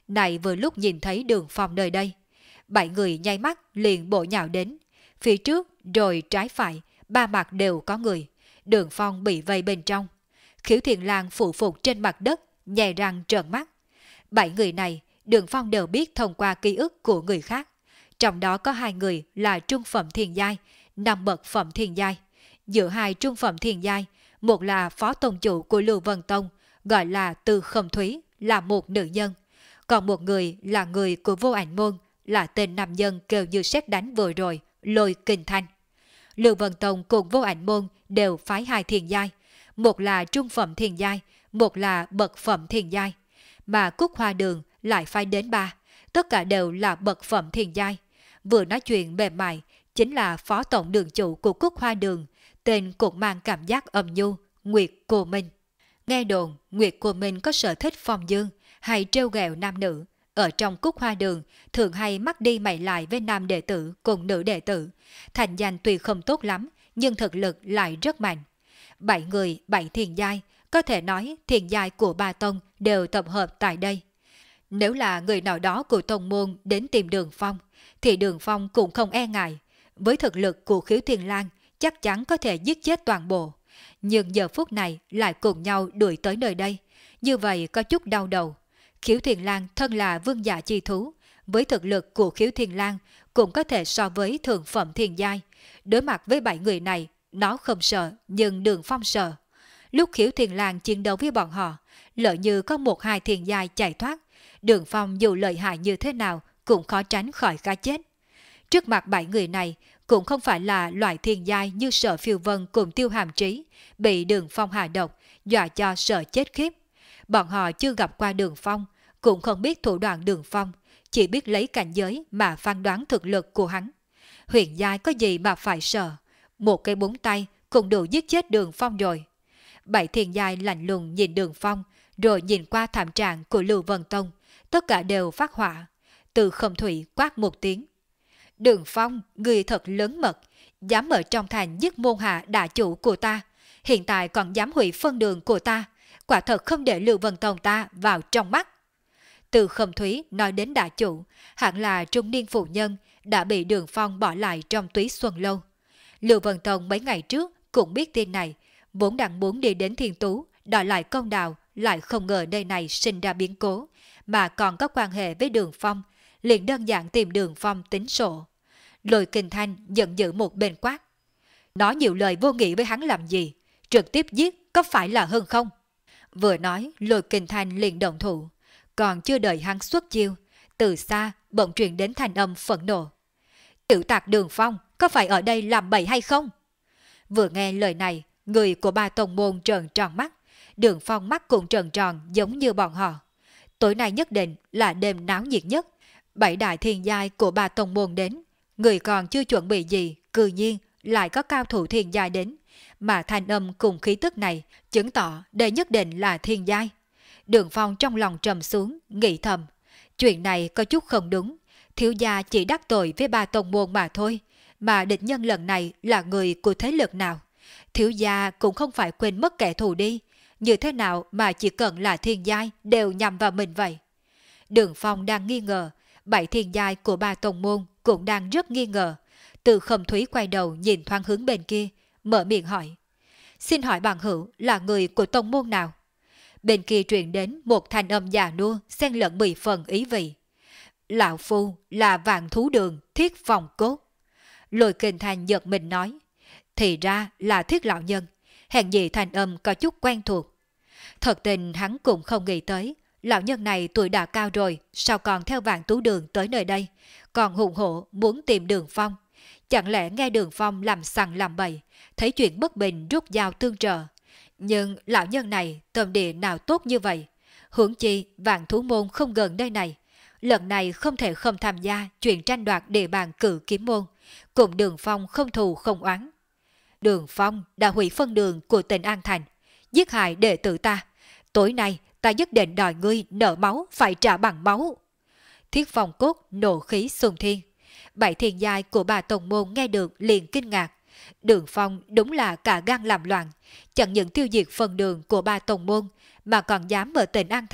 này vừa lúc nhìn thấy Đường Phong nơi đây. Bảy người nháy mắt liền bổ nhào đến. Phía trước rồi trái phải, ba mặt đều có người. Đường Phong bị vây bên trong. Khiếu Thiền Lang phụ phục trên mặt đất, nhè răng trợn mắt. Bảy người này, Đường Phong đều biết thông qua ký ức của người khác. Trong đó có hai người là trung phẩm thiền giai, năm bậc phẩm thiền giai. Giữa hai trung phẩm thiền giai, một là phó tông chủ của Lưu Vân Tông, gọi là Từ Khâm Thúy, là một nữ nhân. Còn một người là người của Vô Ảnh Môn, là tên nam nhân kêu như sét đánh vừa rồi, Lôi Kình Thanh. Lưu Vân Tông cùng Vô Ảnh Môn đều phái hai thiền giai, một là trung phẩm thiền giai, một là bậc phẩm thiền giai. Mà Cúc Hoa Đường lại phái đến ba, tất cả đều là bậc phẩm thiền giai. Vừa nói chuyện mềm mại, chính là phó tổng đường chủ của Cúc Hoa Đường, tên cũng mang cảm giác âm nhu, Nguyệt Cô Minh. Nghe đồn, Nguyệt Cô Minh có sở thích phong dương, hay trêu ghẹo nam nữ. Ở trong Cúc Hoa Đường, thường hay mắc đi mày lại với nam đệ tử cùng nữ đệ tử. Thành danh tuy không tốt lắm, nhưng thực lực lại rất mạnh. Bảy người, bảy thiền giai, có thể nói thiền giai của ba tông đều tập hợp tại đây. Nếu là người nào đó của tông môn đến tìm Đường Phong, thì Đường Phong cũng không e ngại. Với thực lực của Khiếu Thiền Lang, chắc chắn có thể giết chết toàn bộ. Nhưng giờ phút này lại cùng nhau đuổi tới nơi đây. Như vậy có chút đau đầu. Khiếu Thiền Lang thân là vương giả chi thú. Với thực lực của Khiếu Thiền Lang cũng có thể so với thượng phẩm thiền giai. Đối mặt với bảy người này, nó không sợ, nhưng Đường Phong sợ. Lúc Khiếu Thiền Lang chiến đấu với bọn họ, lỡ như có một hai thiền giai chạy thoát, Đường Phong dù lợi hại như thế nào cũng khó tránh khỏi cái chết. Trước mặt bảy người này cũng không phải là loại thiền giai như Sở Phiêu Vân cùng Tiêu Hàm Trí, bị Đường Phong hạ độc, dọa cho sợ chết khiếp. Bọn họ chưa gặp qua Đường Phong, cũng không biết thủ đoạn Đường Phong, chỉ biết lấy cảnh giới mà phán đoán thực lực của hắn. Huyền giai có gì mà phải sợ, một cái búng tay cũng đủ giết chết Đường Phong rồi. Bảy thiền giai lạnh lùng nhìn Đường Phong, rồi nhìn qua thảm trạng của Lưu Vân Tông, tất cả đều phát hỏa. Từ Khâm Thủy quát một tiếng: Đường Phong, người thật lớn mật, dám ở trong thành giết môn hạ đại chủ của ta, hiện tại còn dám hủy phân đường của ta, quả thật không để Lưu Vân Tông ta vào trong mắt. Từ Khâm Thúy nói đến đại chủ, hẳn là trung niên phụ nhân đã bị Đường Phong bỏ lại trong túy xuân lâu. Lưu Vân Tông mấy ngày trước cũng biết tin này, vốn đang muốn đi đến Thiên Tú đòi lại công đạo, lại không ngờ nơi này sinh ra biến cố, mà còn có quan hệ với Đường Phong, liền đơn giản tìm Đường Phong tính sổ. Lôi Kình Thanh giận dữ một bên quát: Nói nhiều lời vô nghĩa với hắn làm gì, trực tiếp giết có phải là hơn không? Vừa nói, Lôi Kình Thanh liền động thủ, còn chưa đợi hắn xuất chiêu, từ xa bỗng truyền đến thanh âm phẫn nộ: Tiểu tặc Đường Phong, có phải ở đây làm bậy hay không? Vừa nghe lời này, người của ba tông môn trợn tròn mắt, Đường Phong mắt cũng trợn tròn giống như bọn họ. Tối nay nhất định là đêm náo nhiệt nhất. Bảy đại thiên giai của ba tông môn đến, người còn chưa chuẩn bị gì, cư nhiên lại có cao thủ thiên giai đến, mà thanh âm cùng khí tức này chứng tỏ đây nhất định là thiên giai. Đường Phong trong lòng trầm xuống, nghĩ thầm, chuyện này có chút không đúng, thiếu gia chỉ đắc tội với ba tông môn mà thôi, mà địch nhân lần này là người của thế lực nào? Thiếu gia cũng không phải quên mất kẻ thù đi, như thế nào mà chỉ cần là thiên giai đều nhằm vào mình vậy? Đường Phong đang nghi ngờ, bảy thiên giai của ba tông môn cũng đang rất nghi ngờ. Từ Khâm Thúy quay đầu nhìn thoáng hướng bên kia, mở miệng hỏi: Xin hỏi bằng hữu là người của tông môn nào? Bên kia truyền đến một thanh âm già nua xen lẫn mười phần ý vị: Lão phu là Vạn Thú Đường Thiết Phòng Cốt. Lôi Kình Thanh giật mình nói: Thì ra là Thiết lão nhân, hèn gì thanh âm có chút quen thuộc. Thật tình hắn cũng không nghĩ tới, lão nhân này tuổi đã cao rồi, sao còn theo Vạn Thú Đường tới nơi đây, còn hùng hổ muốn tìm Đường Phong. Chẳng lẽ nghe Đường Phong làm sằng làm bậy, thấy chuyện bất bình rút dao tương trợ. Nhưng lão nhân này tâm địa nào tốt như vậy? Huống chi Vạn Thú Môn không gần đây này, lần này không thể không tham gia chuyện tranh đoạt địa bàn Cự Kiếm Môn, cùng Đường Phong không thù không oán. Đường Phong đã hủy phân đường của tỉnh An Thành, giết hại đệ tử ta. Tối nay ta nhất định đòi ngươi nợ máu phải trả bằng máu. Thiết Phong Cốt nộ khí xung thiên. Bảy thiên giai của bà tông môn nghe được liền kinh ngạc. Đường Phong đúng là cả gan làm loạn, chẳng những tiêu diệt phần đường của ba tông môn, mà còn dám ở tỉnh An Thành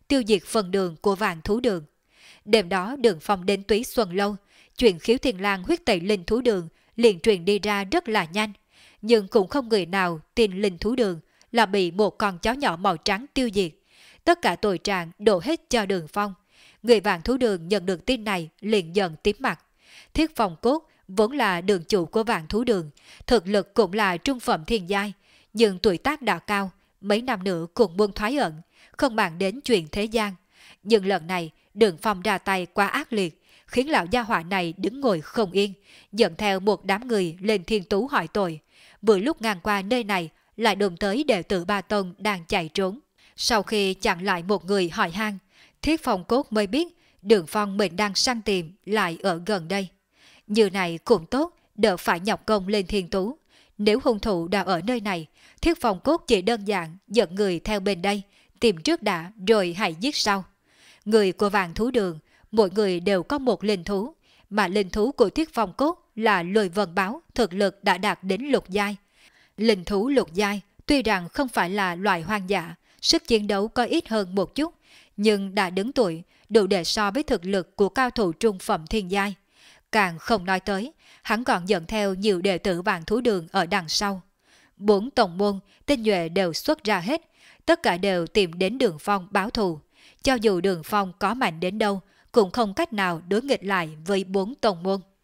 tiêu diệt phần đường của vạn thú đường. Đêm đó Đường Phong đến Túy Xuân Lâu, chuyện Khiếu Thiên Lang huyết tẩy linh thú đường liền truyền đi ra rất là nhanh, nhưng cũng không người nào tin linh thú đường là bị một con chó nhỏ màu trắng tiêu diệt. Tất cả tội trạng đổ hết cho Đường Phong. Người vạn thú đường nhận được tin này liền giận tím mặt. Thiết Phong Cốt vốn là đường chủ của vạn thú đường, thực lực cũng là trung phẩm thiên giai, nhưng tuổi tác đã cao, mấy năm nữa cũng muốn thoái ẩn, không bàn đến chuyện thế gian. Nhưng lần này Đường Phong ra tay quá ác liệt, khiến lão gia hỏa này đứng ngồi không yên, dẫn theo một đám người lên Thiên Tú hỏi tội. Vừa lúc ngang qua nơi này, lại đụng tới đệ tử Ba Tông đang chạy trốn. Sau khi chặn lại một người hỏi han, Thiết Phong Cốt mới biết Đường Phong mình đang săn tìm lại ở gần đây. Như này cũng tốt, đỡ phải nhọc công lên Thiên Tú. Nếu hung thủ đã ở nơi này, Thiết Phong Cốt chỉ đơn giản dẫn người theo bên đây, tìm trước đã rồi hãy giết sau. Người của vạn thú đường, mỗi người đều có một linh thú, mà linh thú của Thiết Phong Cốt là Lôi Vân Báo, thực lực đã đạt đến lục giai. Linh thú lục giai tuy rằng không phải là loài hoang dã, sức chiến đấu có ít hơn một chút, nhưng đã đứng tuổi, đủ để so với thực lực của cao thủ trung phẩm thiên giai. Càng không nói tới, hắn còn dẫn theo nhiều đệ tử vạn thú đường ở đằng sau. Bốn tổng môn, tinh nhuệ đều xuất ra hết, tất cả đều tìm đến Đường Phong báo thù. Cho dù Đường Phong có mạnh đến đâu, cũng không cách nào đối nghịch lại với bốn tổng môn.